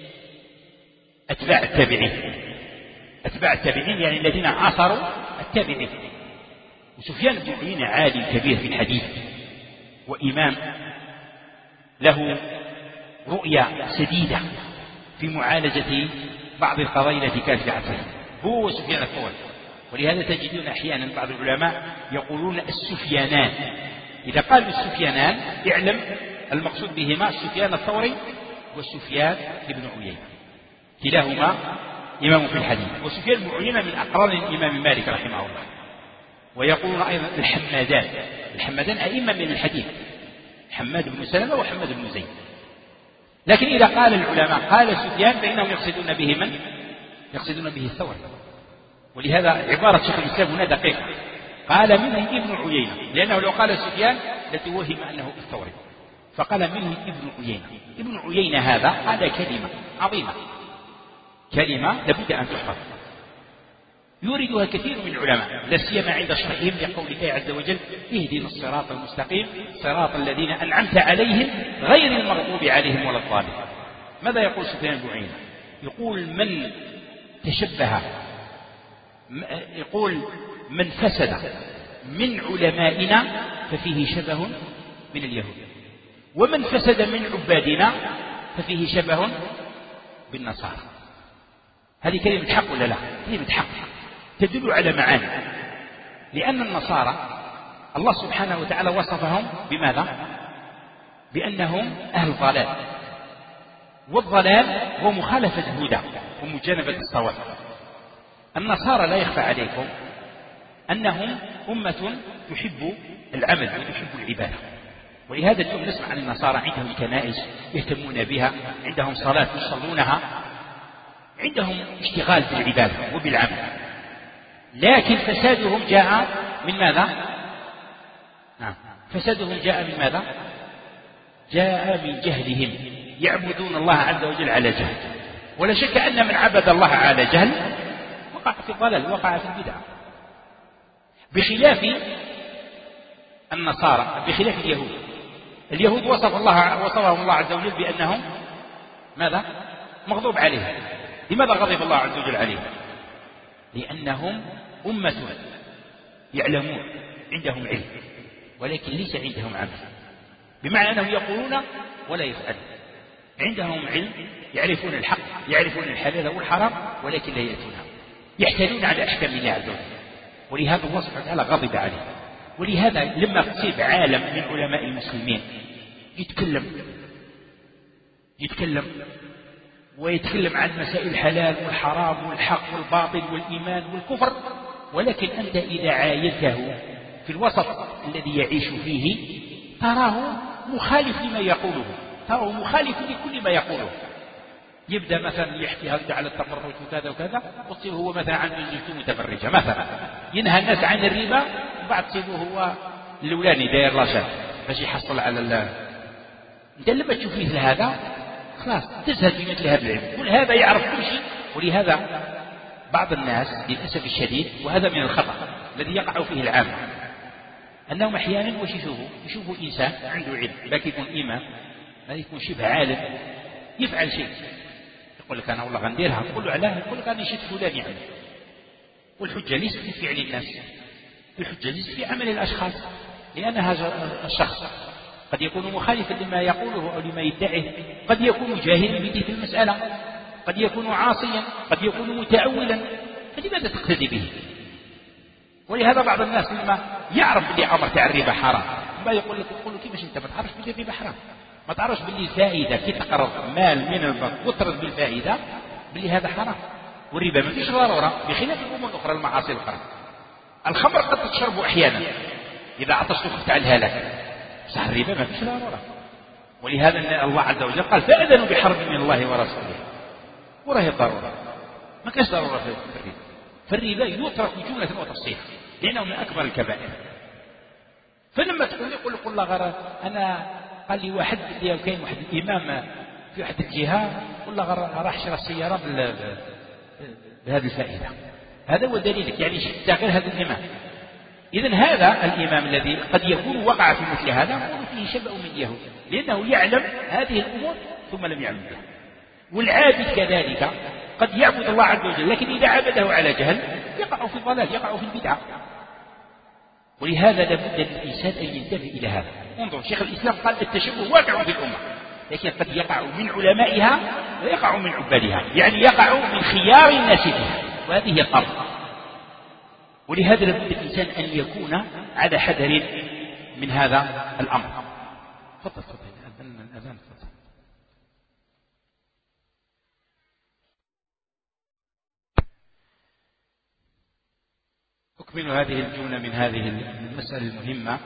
أتباع التابعين، أتباع التابعين يعني الذين عاصروا التابعين. وسفيان بن عيينة عالم كبير في الحديث وإمام له رؤية سديدة في معالجة بعض القضايا التي كانت في عصره، هو سفيان الثوري. ولهذا تجدون أحيانا بعض العلماء يقولون السفيانان، إذا قالوا السفيانان اعلم المقصود بهما سفيان الثوري وسفيان بن عيينة. كلاهما إمام في الحديث. وسفيان بن عيينة من أقران الإمام مالك رحمه الله. ويقولون أيضا الحمادان أئمة من الحديث، حماد بن سلمة وحماد بن زيد. لكن إذا قال العلماء قال سفيان فإنهم يقصدون به من؟ يقصدون به الثوري. ولهذا عبارة شيخ الإسلام هنا دقيقة، قال منه ابن عيينة، لأنه لو قال سفيان لتوهم أنه الثوري، فقال منه ابن عيينة. ابن عيينة هذا قال كلمة عظيمة، كلمة لابد أن تحفظ، يوردها كثير من العلماء لا سيما عند شرحهم لقول الله عز وجل: اهدنا الصراط المستقيم صراط الذين أنعمت عليهم غير المغضوب عليهم ولا الضالين. ماذا يقول سفيان بن عيينة؟ يقول من تشبه، يقول من فسد من علمائنا ففيه شبه من اليهود، ومن فسد من عبادنا ففيه شبه بالنصارى. هذه كلمة حق ولا لا؟ كلمة حق تدل على معاني، لأن النصارى الله سبحانه وتعالى وصفهم بماذا؟ بأنهم أهل ضلال، والضلال هو مخالفة الهدى ومجانبة الصواب. النصارى لا يخفى عليكم أنهم أمة تحب العمل وتحب العبادة، ولهذا اليوم نسمع عن النصارى عندهم كنائس يهتمون بها، عندهم صلاة يصلونها، عندهم اشتغال بالعبادة وبالعمل. لكن فسادهم جاء من ماذا؟ فسادهم جاء من ماذا؟ جاء من جهلهم، يعبدون الله عز وجل على جهل. ولا شك أن من عبد الله على جهل وقع في الضلال، وقع في البدعة، بخلاف النصارى، بخلاف اليهود. اليهود وصفهم الله عز وجل بأنهم ماذا؟ مغضوب عليهم. لماذا غضب الله عز وجل عليهم؟ لأنهم أمة يعلمون، عندهم علم، ولكن ليس عندهم عمل، بمعنى أنهم يقولون ولا يفعلون. عندهم علم، يعرفون الحق، يعرفون الحلال والحرام، ولكن لا يأتونها، يحتالون على أحكام الله عز وجل. ولهذا الله سبحانه وتعالى غضب عليه. ولهذا لما تصيب عالم من علماء المسلمين يتكلم عن مسائل الحلال والحرام والحق والباطل والإيمان والكفر، ولكن أنت إذا عاينته في الوسط الذي يعيش فيه تراه مخالف لما يقوله، تراه مخالف لكل ما يقوله. يبدأ مثلا يحكي هذا على التبرج وكذا وكذا، وتصير هو مثلا عنده زوجته متبرجة مثلا، ينهى الناس عن الربا، وبعد تصيبه هو الأولاني داير لاشات باش يحصل على انت لما تشوف مثل هذا خلاص تزهد بمثل هذا العلم. كل هذا يعرف كل شيء. ولهذا بعض الناس للأسف الشديد، وهذا من الخطأ الذي يقع فيه العامة، أنهم أحيانا يشوفوا إنسان عنده علم، لكن يكون إمام، لا يكون شبه عالم، يفعل شيء يقول لك أنا والله غنديرها، تقول له علاه، يقول لك أنا شفت فلان يعمل. والحجة ليست في فعل الناس، الحجة ليست في عمل الأشخاص، لأن هذا الشخص قد يكون مخالفا لما يقوله أو لما يدعيه، قد يكون جاهلا بتلك المسألة، قد يكون عاصيا، قد يكون متأولا، فلماذا تقتدي به؟ ولهذا بعض الناس لما يعرف بلي أمر تاع الربا حرام، ما يقول لك كيفاش أنت ما تعرفش بلي الربا حرام؟ ما تعرفش بلي الفائدة كي تقرض مال من البنك وترد بالفائدة بلي هذا حرام. والربا ما فيش ضرورة، بخلاف الأمور الأخرى المعاصي الأخرى. الخمر قد تشرب أحيانا إذا عطشت خفت على الهلاك، صح الربا ما فيش ضرورة. ولهذا الله عز وجل قال فأذنوا بحرب من الله ورسوله، وراهي الضرورة، ما كاش ضرورة في الربا. فالربا يترك جملة وتفصيلا لأنه من أكبر الكبائر. فلما تقول يقول الله غير أنا قال لي واحد اللي كاين واحد الإمام في واحد الجهة قل له راح شرى السيارة بهذه الفائدة، هذا هو دليلك، يعني شفت غير هذا الإمام. إذن هذا الإمام الذي قد يكون وقع في مثل هذا نقول فيه شبه من اليهود، لأنه يعلم هذه الأمور ثم لم يعلم بها. والعابد كذلك قد يعبد الله عز وجل، لكن إذا عبده على جهل يقع في الضلال، يقع في البدعة. ولهذا لابد للإنسان أن ينتبه إلى هذا. انظر شيخ الإسلام قال التشبه واقع في الأمة، لكن قد يقع من علمائها ويقع من عبادها، يعني يقع من خيار الناس فيها، وهذه هي الأرض. ولهذا لابد الإنسان أن يكون على حذر من هذا الأمر. تفضل الأذان. أكمل هذه الجملة من هذه المسألة المهمة.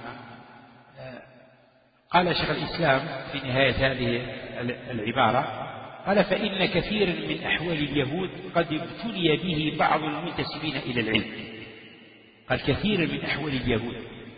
قال شيخ الإسلام في نهاية هذه العبارة قال: فإن كثير من أحوال اليهود قد ابتلي به بعض المنتسبين إلى العلم. قال: كثير من أحوال اليهود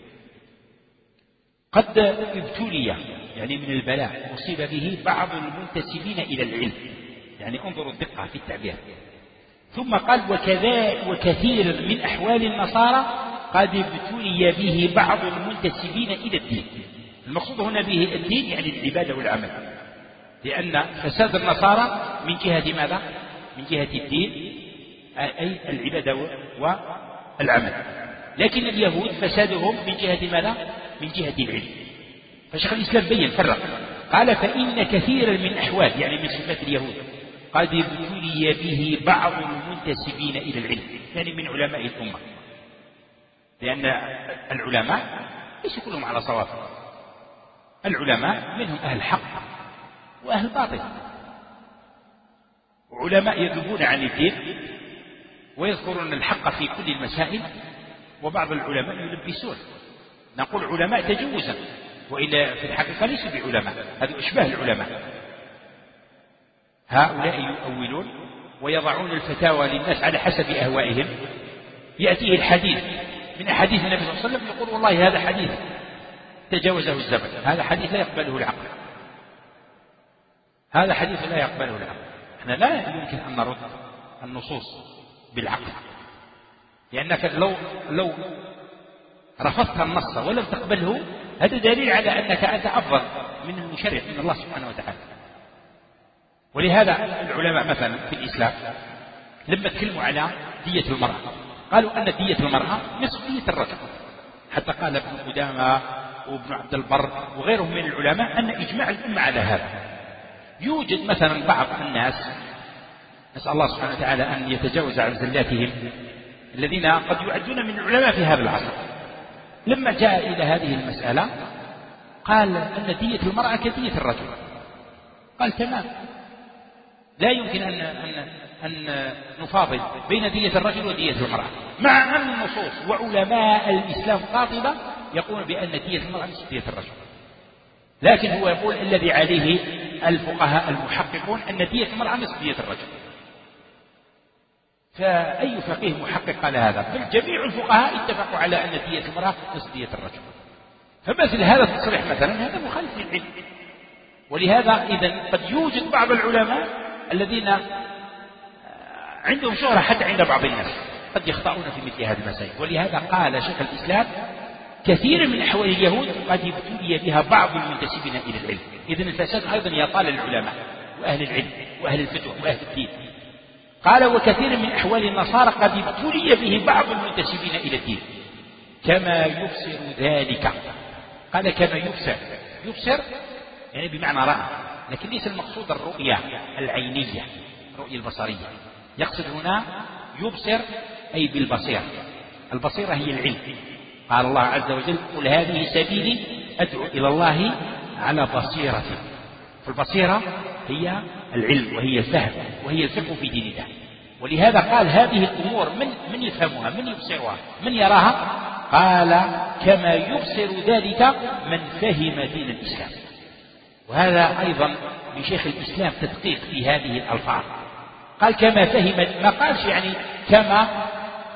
قد ابتلي، يعني من البلاء أصيب به بعض المنتسبين إلى العلم، يعني انظروا الدقة في التعبير. ثم قال: وكثير من أحوال النصارى قد ابتلي به بعض المنتسبين إلى الدين. المقصود هنا به الدين يعني العبادة والعمل، لأن فساد النصارى من جهة ماذا؟ من جهة الدين، أي العبادة والعمل. لكن اليهود فسادهم من جهة ماذا؟ من جهة العلم. فشيخ الإسلام بين فرق، قال: فإن كثيرا من أحوال، يعني من صفات اليهود، قد ابتلي به بعض المنتسبين إلى العلم، يعني من علماء الأمة، لأن العلماء ليس كلهم على صواب. العلماء منهم أهل حق وأهل باطل، وعلماء يذبون عن الدين ويذكرون الحق في كل المسائل، وبعض العلماء يلبسون. نقول علماء تجوزا، وإلا في الحقيقة ليسوا بعلماء، هذا أشباه العلماء. هؤلاء يؤولون ويضعون الفتاوى للناس على حسب أهوائهم. يأتيه الحديث من أحاديث النبي صلى الله عليه وسلم يقول: والله هذا حديث تجاوزه الزمن، هذا حديث لا يقبله العقل، هذا حديث لا يقبله العقل. احنا لا يمكن أن نرد النصوص بالعقل، لأنك لو رفضت النص ولم تقبله هذا دليل على أنك أنت أفضل من المشرع من الله سبحانه وتعالى. ولهذا العلماء مثلا في الإسلام لما تكلموا على دية المرأة قالوا أن دية المرأة نصف دية الرجل، حتى قال ابن قدامة وابن عبد البر وغيرهم من العلماء أن إجماع الأمة على هذا. يوجد مثلا بعض الناس، نسأل الله سبحانه وتعالى أن يتجاوز عن زلاتهم، الذين قد يعدون من العلماء في هذا العصر، لما جاء إلى هذه المسألة قال أن دية المرأة كدية الرجل. قال: تمام، لا يمكن أن نفاضل بين دية الرجل ودية المرأة، مع أن النصوص وعلماء الإسلام قاطبة يقول بأن دية المرأة نصف دية الرجل. لكن هو يقول الذي عليه الفقهاء المحققون أن دية المرأة نصف دية الرجل. فأي فقيه محقق قال هذا؟ بل جميع الفقهاء اتفقوا على أن دية المرأة نصف دية الرجل. فمثل هذا التصريح مثلا هذا مخالف للعلم. ولهذا إذن قد يوجد بعض العلماء الذين عندهم شهرة حتى عند بعض الناس، قد يخطئون في مثل هذه المسائل. ولهذا قال شيخ الإسلام: كثير من أحوال اليهود قد ابتلي بها بعض المنتسبين إلى العلم. إذن الفساد أيضا يطال العلماء وأهل العلم وأهل الفتوى وأهل الدين. قال: وكثير من أحوال النصارى قد ابتلي به بعض المنتسبين إلى الدين كما يبصر ذلك. قال: كما يبصر يعني بمعنى رأى، لكن ليس المقصود الرؤية العينية، الرؤية البصرية. يقصد هنا يبصر أي بالبصيرة. البصيرة هي العلم. قال الله عز وجل: قل هذه سبيلي أدعو إلى الله على بصيرة. فالبصيرة هي العلم وهي الفهم وهي الفقه في دين الله. ولهذا قال: هذه الأمور من يفهمها، من يبصرها، من يراها؟ قال: كما يبصر ذلك من فهم دين الإسلام. وهذا أيضا لشيخ الإسلام تدقيق في هذه الألفاظ. قال: كما فهم، ما قالش يعني كما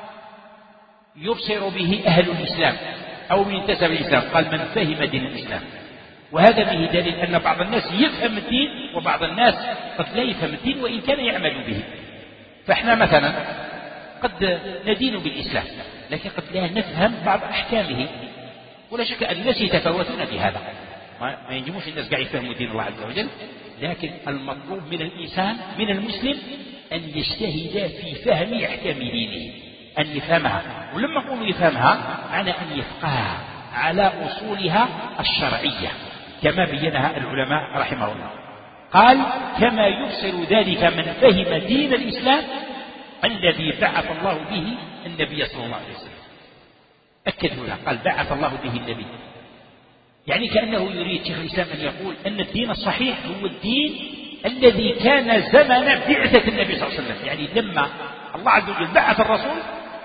يبصر به أهل الإسلام أو من انتسب الإسلام، قال من فهم دين الإسلام. وهذا به دليل أن بعض الناس يفهم الدين وبعض الناس قد لا يفهم الدين وإن كان يعمل به. فإحنا مثلا قد ندين بالإسلام لكن قد لا نفهم بعض أحكامه، ولا شك أن الناس يتفاوتون بهذا، ما ينجموش الناس قاعد يفهموا دين الله عز وجل. لكن المطلوب من الإنسان من المسلم أن يجتهد في فهم أحكام دينه، أن يفهمها. ولما نقول يفهمها معنى أن يفقهها على أصولها الشرعية كما بينها العلماء رحمه الله. قال: كما يبصر ذلك من فهم دين الإسلام الذي بعث الله به النبي صلى الله عليه وسلم. أكد هنا قال: بعث الله به النبي، يعني كأنه يريد شيخ الإسلام أن يقول أن الدين الصحيح هو الدين الذي كان زمن بعثة النبي صلى الله عليه وسلم. يعني لما الله عز وجل بعث الرسول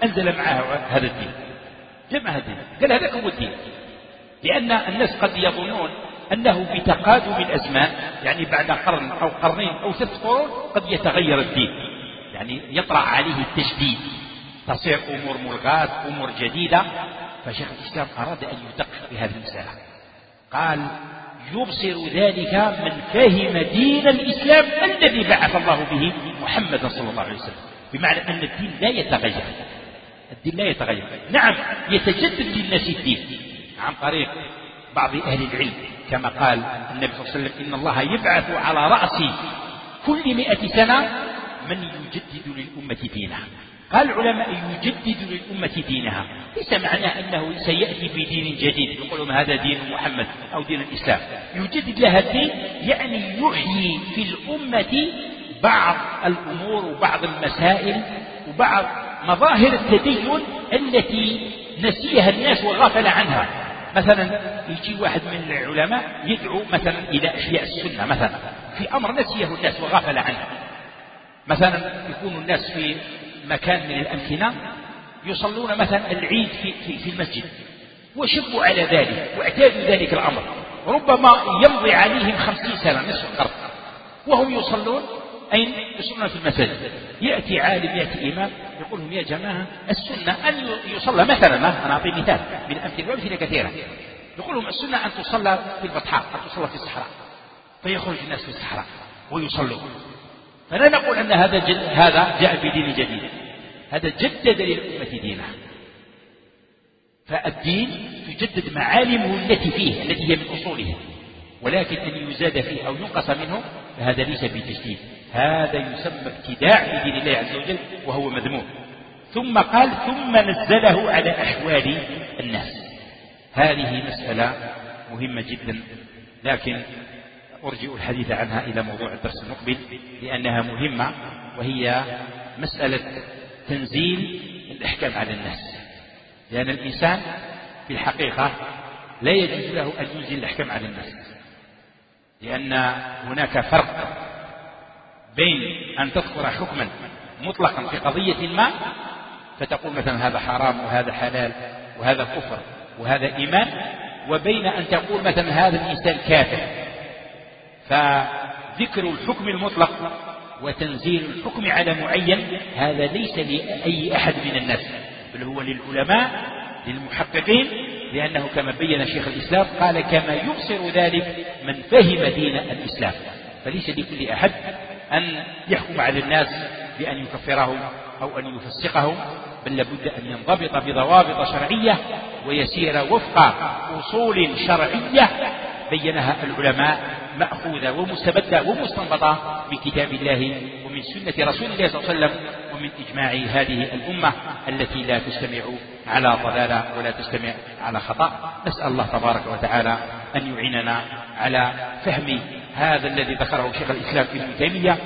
أنزل معه هذا الدين، جمع الدين، قال هذا هو الدين. لأن الناس قد يظنون أنه بتقادم الأزمان، يعني بعد قرن أو قرنين أو 3 قرون قد يتغير الدين، يعني يطرأ عليه التجديد، تصير أمور ملغاة، أمور جديدة. فشيخ الإسلام أراد أن يدقق في هذه المسألة، قال يبصر ذلك من فهم دين الإسلام الذي بعث الله به محمد صلى الله عليه وسلم. بمعنى أن الدين لا يتغير، الدين لا يتغير. نعم يتجدد للناس الدين عن طريق بعض أهل العلم، كما قال النبي صلى الله عليه وسلم إن الله يبعث على رأس كل 100 سنة من يجدد للأمة دينها. قال العلماء يجدد للأمة دينها، ليس معناه أنه سيأتي بدين جديد يقولون هذا دين محمد أو دين الإسلام. يجدد لها الدين يعني يحيي في الأمة بعض الأمور وبعض المسائل وبعض مظاهر التدين التي نسيها الناس وغافل عنها. مثلا يجي واحد من العلماء يدعو مثلا إلى إحياء السنة مثلا في أمر نسيه الناس وغافل عنه. مثلا يكون الناس في مكان من الأمكنة يصلون مثلا العيد في المسجد وشبوا على ذلك واعتادوا ذلك الأمر، ربما يمضي عليهم 50 سنة نصف القرن وهم يصلون أين؟ يصلون في المساجد. يأتي عالم يأتي إمام يقول لهم يا جماعة السنة أن يصلى مثلا، أنا أعطي مثال من الأمثلة وأمثلة كثيرة، يقول لهم السنة أن تصلى في البطحاء، أن تصلى في الصحراء، فيخرج الناس في الصحراء ويصلون. فلا نقول أن هذا جاء بدين جديد، هذا جدد للأمة دينها. فالدين تجدد معالمه التي فيه التي هي من أصوله، ولكن أن يزاد فيه أو ينقص منه فهذا ليس بتجديد، هذا يسمى ابتداع بدين الله عز وجل وهو مذموم. ثم قال ثم نزله على أحوال الناس. هذه مسألة مهمة جدا، لكن أرجئ الحديث عنها إلى موضوع الدرس المقبل لأنها مهمة، وهي مسألة تنزيل الأحكام على الناس. لأن الإنسان في الحقيقة لا يجوز له أن ينزل الأحكام على الناس، لأن هناك فرق بين أن تذكر حكما مطلقا في قضية ما فتقول مثلا هذا حرام وهذا حلال وهذا كفر وهذا إيمان، وبين أن تقول مثلا هذا الإنسان كافر. فذكر الحكم المطلق وتنزيل الحكم على معين هذا ليس لأي أحد من الناس، بل هو للعلماء للمحققين، لأنه كما بين شيخ الإسلام قال كما يبصر ذلك من فهم دين الإسلام. فليس لكل أحد أن يحكم على الناس بأن يكفرهم أو أن يفسقهم، بل لابد أن ينضبط بضوابط شرعية ويسير وفق أصول شرعية بينها العلماء مأخوذة ومستبدة ومستنبطة من كتاب الله ومن سنة رسول الله صلى الله عليه وسلم ومن إجماع هذه الأمة التي لا تجتمع على ضلالة ولا تجتمع على خطأ. نسأل الله تبارك وتعالى أن يعيننا على فهم هذا الذي ذكره شيخ الإسلام ابن تيمية،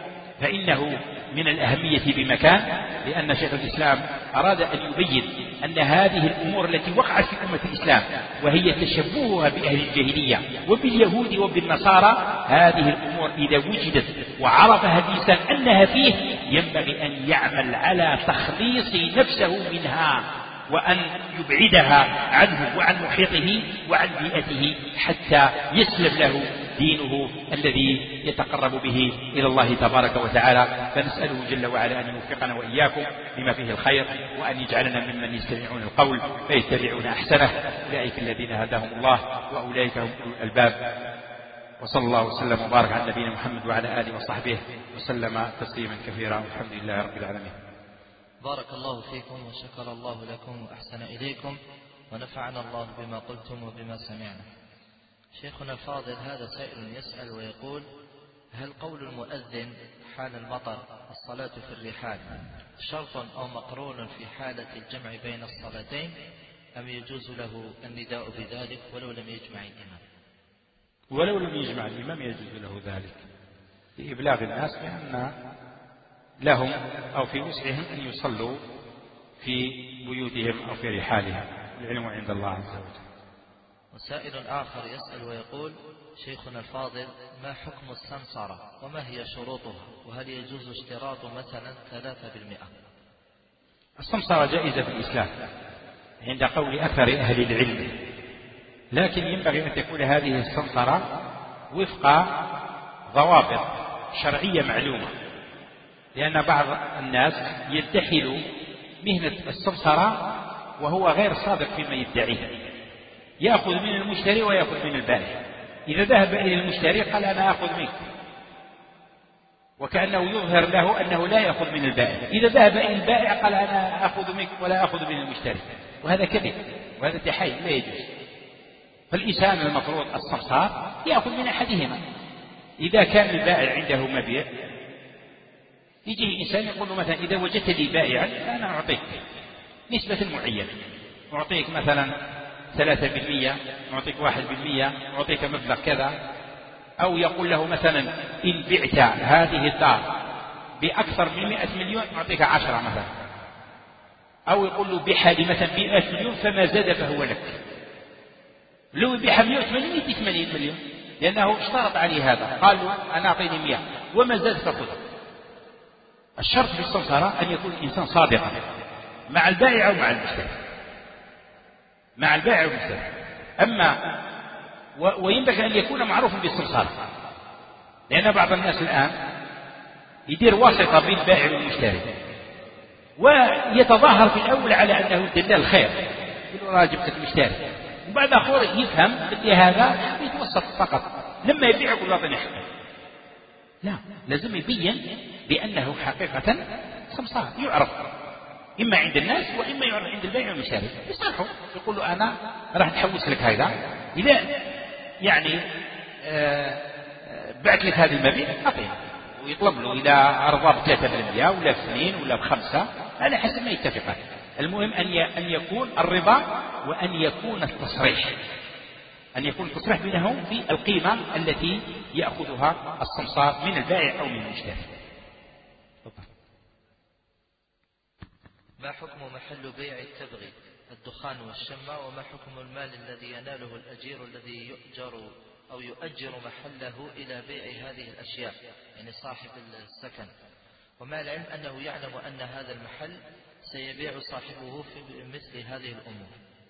فإنه من الأهمية بمكان، لأن شيخ الإسلام أراد أن يبين أن هذه الأمور التي وقعت في أمة الإسلام وهي تشبهها بأهل الجاهلية وباليهود وبالنصارى، هذه الأمور إذا وجدت وعرفها الإنسان أنها فيه ينبغي أن يعمل على تخليص نفسه منها وأن يبعدها عنه وعن محيطه وعن بيئته حتى يسلم له دينه الذي يتقرب به إلى الله تبارك وتعالى. فنسأله جل وعلا أن يوفقنا وإياكم لما فيه الخير، وأن يجعلنا ممن يستمعون القول فيتبعون أحسنه. أولئك الذين هداهم الله وأولئك هم أولو الألباب. وصلى الله وسلم وبارك على نبينا محمد وعلى آله وصحبه وسلم تسليما كثيرا، والحمد لله رب العالمين. بارك الله فيكم وشكر الله لكم وأحسن إليكم ونفعنا الله بما قلتم وبما سمعنا. شيخنا الفاضل، هذا سائل يسأل ويقول: هل قول المؤذن حال المطر الصلاة في الرحال شرط أو مقرون في حالة الجمع بين الصلاتين، أم يجوز له النداء بذلك ولو لم يجمع الإمام؟ ولو لم يجمع الإمام يجوز له ذلك لإبلاغ الناس بأن لهم أو في وسعهم أن يصلوا في بيوتهم أو في رحالهم، العلم عند الله عز وجل. وسائل آخر يسأل ويقول: شيخنا الفاضل، ما حكم السمسرة وما هي شروطها، وهل يجوز اشتراط مثلا 3%؟ السمسرة جائزة في الإسلام عند قول أكثر أهل العلم، لكن ينبغي أن تكون هذه السمسرة وفق ضوابط شرعية معلومة، لأن بعض الناس يدخل مهنة السمسرة وهو غير صادق فيما يدعيه، يأخذ من المشتري ويأخذ من البائع. إذا ذهب إلى المشتري قال أنا أخذ منك، وكأنه يظهر له أنه لا يأخذ من البائع. إذا ذهب إلى البائع قال أنا أخذ منك ولا أخذ من المشتري، وهذا كذب وهذا تحايل لا يجوز. فالإنسان المفروض السمسار يأخذ من أحدهما. إذا كان البائع عنده مبيع يجي الإنسان يقول له مثلا إذا وجدت لي بائعا فأنا أعطيك نسبة معينة، أعطيك مثلا 3%، أعطيك 1%، أعطيك مبلغ كذا. أو يقول له مثلا إن بعت هذه الدار بأكثر من 100 مليون أعطيك 10 مثلا. أو يقول له بحالي مثلا ب100 مليون فما زاد فهو لك. لو يبيعها 180 يديك 80 مليون، لأنه اشترط عليه هذا، قال له أنا أعطيني 100 وما زاد فخذ. الشرط في السمسرة أن يكون الإنسان صادقا مع البائع ومع المشتري، مع البائع والمشتري. أما وينبغي أن يكون معروفا بالسمسرة، لأن بعض الناس الآن يدير واسطة بين البائع والمشتري، ويتظاهر في الأول على أنه دلال خير، يقول راجب المشتري، وبعد أخور يفهم أن هذا يتوسط فقط، لما يبيع يقول أعطني حقي. لا، لازم يبين بأنه حقيقة سمسار يعرف إما عند الناس وإما يعرف عند البائع والمشتري. يصالحوا يقول له أنا راح نحوس لك هذا، إذا يعني بعت لك هذه المبيع أعطيه، ويطلب له إذا أرضى ب3% ولا ب2 ولا ب5 على حسب ما يتفقان. المهم أن يكون الرضا وأن يكون التصريح، أن يكون التصريح بينهم في القيمة التي يأخذها السمسار من البائع أو من المشتري. ما حكم محل بيع التبغ الدخان والشمة، وما حكم المال الذي يناله الأجير الذي يؤجر أو يؤجر محله إلى بيع هذه الأشياء، يعني صاحب السكن، ومع العلم أنه يعلم أن هذا المحل سيبيع صاحبه في مثل هذه الأمور؟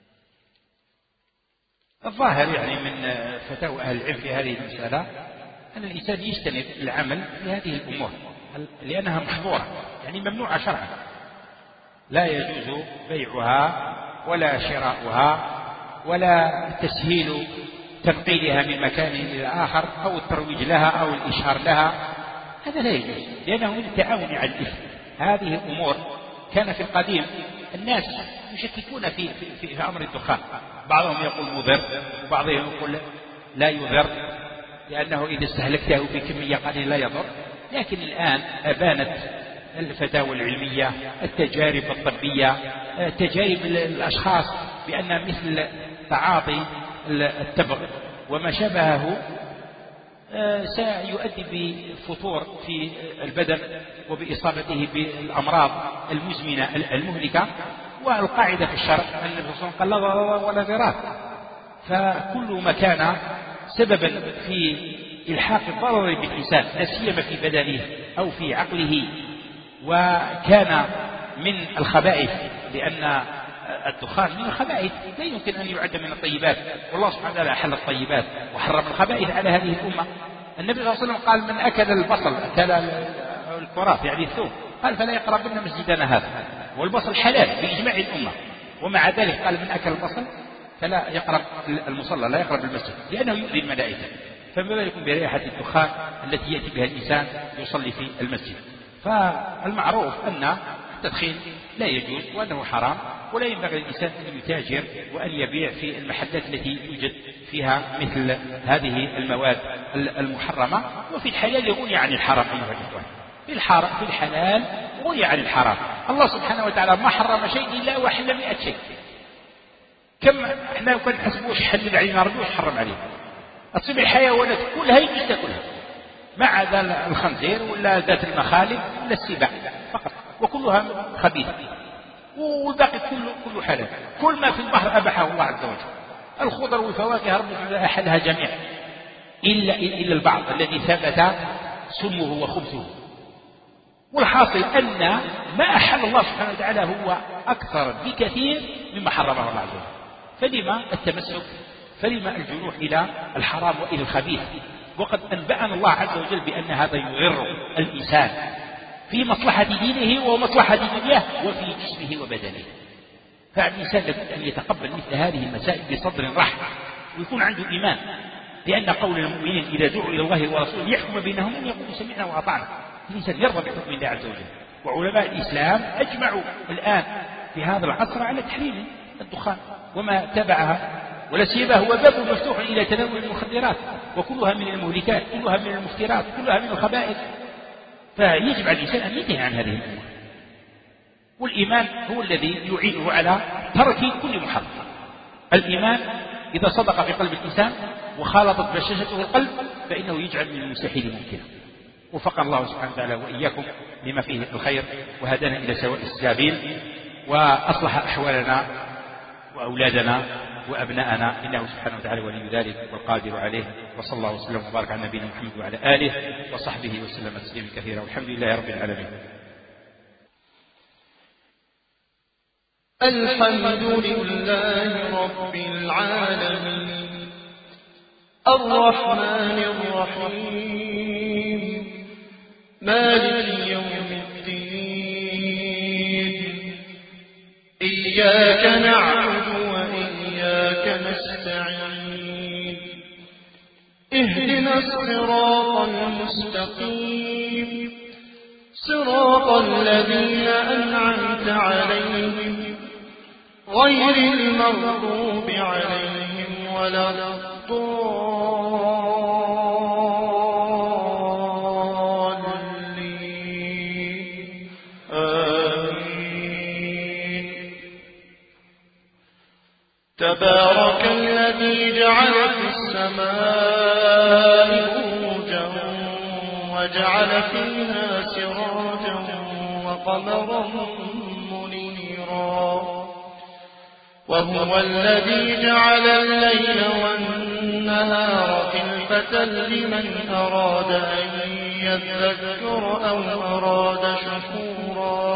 الظاهر يعني من فتاوى أهل العلم في هذه المسألة أن الإنسان يجتنب العمل في هذه الأمور لأنها محظورة، يعني ممنوعة شرعا، لا يجوز بيعها ولا شراؤها ولا تسهيل تنقيلها من مكان إلى آخر أو الترويج لها أو الإشهار لها، هذا لا يجوز لأنه من التعاون على الإثم. هذه أمور كان في القديم الناس يشككون في أمر الدخان، بعضهم يقول مضر وبعضهم يقول لا يضر لأنه إذا استهلكته بكمية قليلة لا يضر. لكن الآن أبانت الفتاوى العلمية، التجارب الطبية، تجارب الأشخاص بأن مثل تعاطي التبغ وما شابهه سيؤدي بفتور في البدن وبإصابته بالأمراض المزمنة المهلكة. والقاعدة في الشرع أن النبي صلى الله عليه وسلم قال لا ضرر ولا ضرار، فكل ما كان سببا في إلحاق الضرر بالإنسان لا سيما في بدنه أو في عقله وكان من الخبائث، لأن الدخان من الخبائث لا يمكن أن يعد من الطيبات، والله سبحانه وتعالى أحل الطيبات وحرم الخبائث على هذه الأمة. النبي صلى الله عليه وسلم قال من أكل البصل أكل الكراث يعني الثوم قال فلا يقربن مسجدنا هذا، والبصل حلال بإجماع الأمة، ومع ذلك قال من أكل البصل فلا يقرب المصلى، لا يقرب المسجد لأنه يؤذي الملائكة، فما بالكم بريحة الدخان التي يأتي بها الإنسان يصلي في المسجد. فالمعروف أن التدخين لا يجوز وأنه حرام، ولا ينبغي للإنسان أن يتاجر وأن يبيع في المحلات التي يوجد فيها مثل هذه المواد المحرمة. وفي الحلال يغني عن الحرام أيها الإخوان، في الحلال غني عن الحرام. الله سبحانه وتعالى ما حرم شيء إلا وحل 100 شيء. كم احنا كنا نحسبوش حلل علينا ربي وش حرم علينا، تصيب الحيوانات كلها يجوز تاكلها ما عدا الخنزير ولا ذات المخالب ولا السباع فقط، وكلها خبيثة، والباقي كله حلال. كل ما في البحر أباحه الله عز وجل، الخضر والفواكه ربنا أحلها جميعا إلا البعض الذي ثبت سمه وخبثه، والحاصل أن ما أحل الله سبحانه وتعالى هو أكثر بكثير مما حرمه الله عز وجل. فلما التمسك، فلما الجنوح إلى الحرام وإلى الخبيث؟ وقد أنبأنا الله عز وجل بأن هذا يضر الإنسان في مصلحة دينه ومصلحة دنياه وفي جسمه وبدنه. فالإنسان لابد أن يتقبل مثل هذه المسائل بصدر رحب ويكون عنده إيمان، لأن قول المؤمنين إذا دعوا إلى الله ورسوله ليحكم بينهم أن يقولوا سمعنا وأطعنا. الإنسان يرضى بحكم الله عز وجل. وعلماء الإسلام أجمعوا الآن في هذا العصر على تحريم الدخان وما تبعها، ولا سيما هو باب مفتوح إلى تناول المخدرات، وكلها من المهلكات، كلها من المفترات، كلها من الخبائث. فيجب على الإنسان أن ينتهي عن هذه الأمور. والإيمان هو الذي يعينه على ترك كل محرم. الإيمان إذا صدق في قلب الإنسان وخالطت بشاشته القلب فإنه يجعل من المستحيل ممكنا. وفق الله سبحانه وتعالى وإياكم لما فيه الخير، وهدانا إلى سواء السبيل، وأصلح أحوالنا وأولادنا وأبناءنا، إنه سبحانه وتعالى ولي ذلك والقادر عليه. وصلى الله وسلم وبارك على نبينا محمد وعلى آله وصحبه وسلم تسليما كثيرا، والحمد لله رب العالمين. الحمد لله رب العالمين الرحمن الرحيم مالك يوم الدين إياك نعبد وإياك نستعين اهدنا الصراط المستقيم صراط الذين أنعمت عليهم غير المغضوب عليهم ولا الضالين آمين. تبارك الذي جعل في السماء بروجا وجعل فيها سراجا وقمرا منيرا، وهو الذي جعل الليل والنهار خلفة لمن أراد أن يذكر أو أراد شكورا.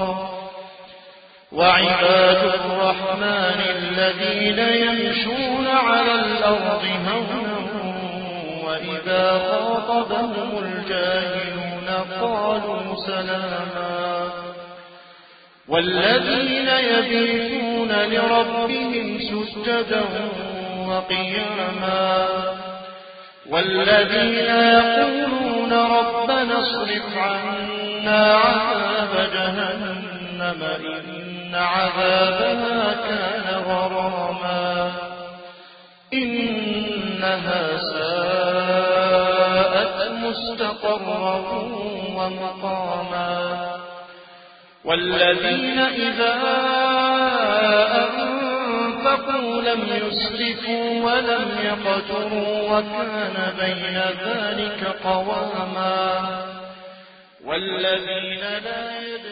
وعباد الرحمن الذين يمشون على الأرض هونا وإذا خاطبهم الجاهلون قالوا سلاما. والذين يبيتون لربهم سجدا وقياما، والذين يقولون ربنا اصرف عنا عذاب جهنم إن عذابها كان غراما إنها ساءت مستقرا ومقاما. والذين إذا أنفقوا لم يسرفوا ولم يقتروا وكان بين ذلك قواما. والذين لا يدعون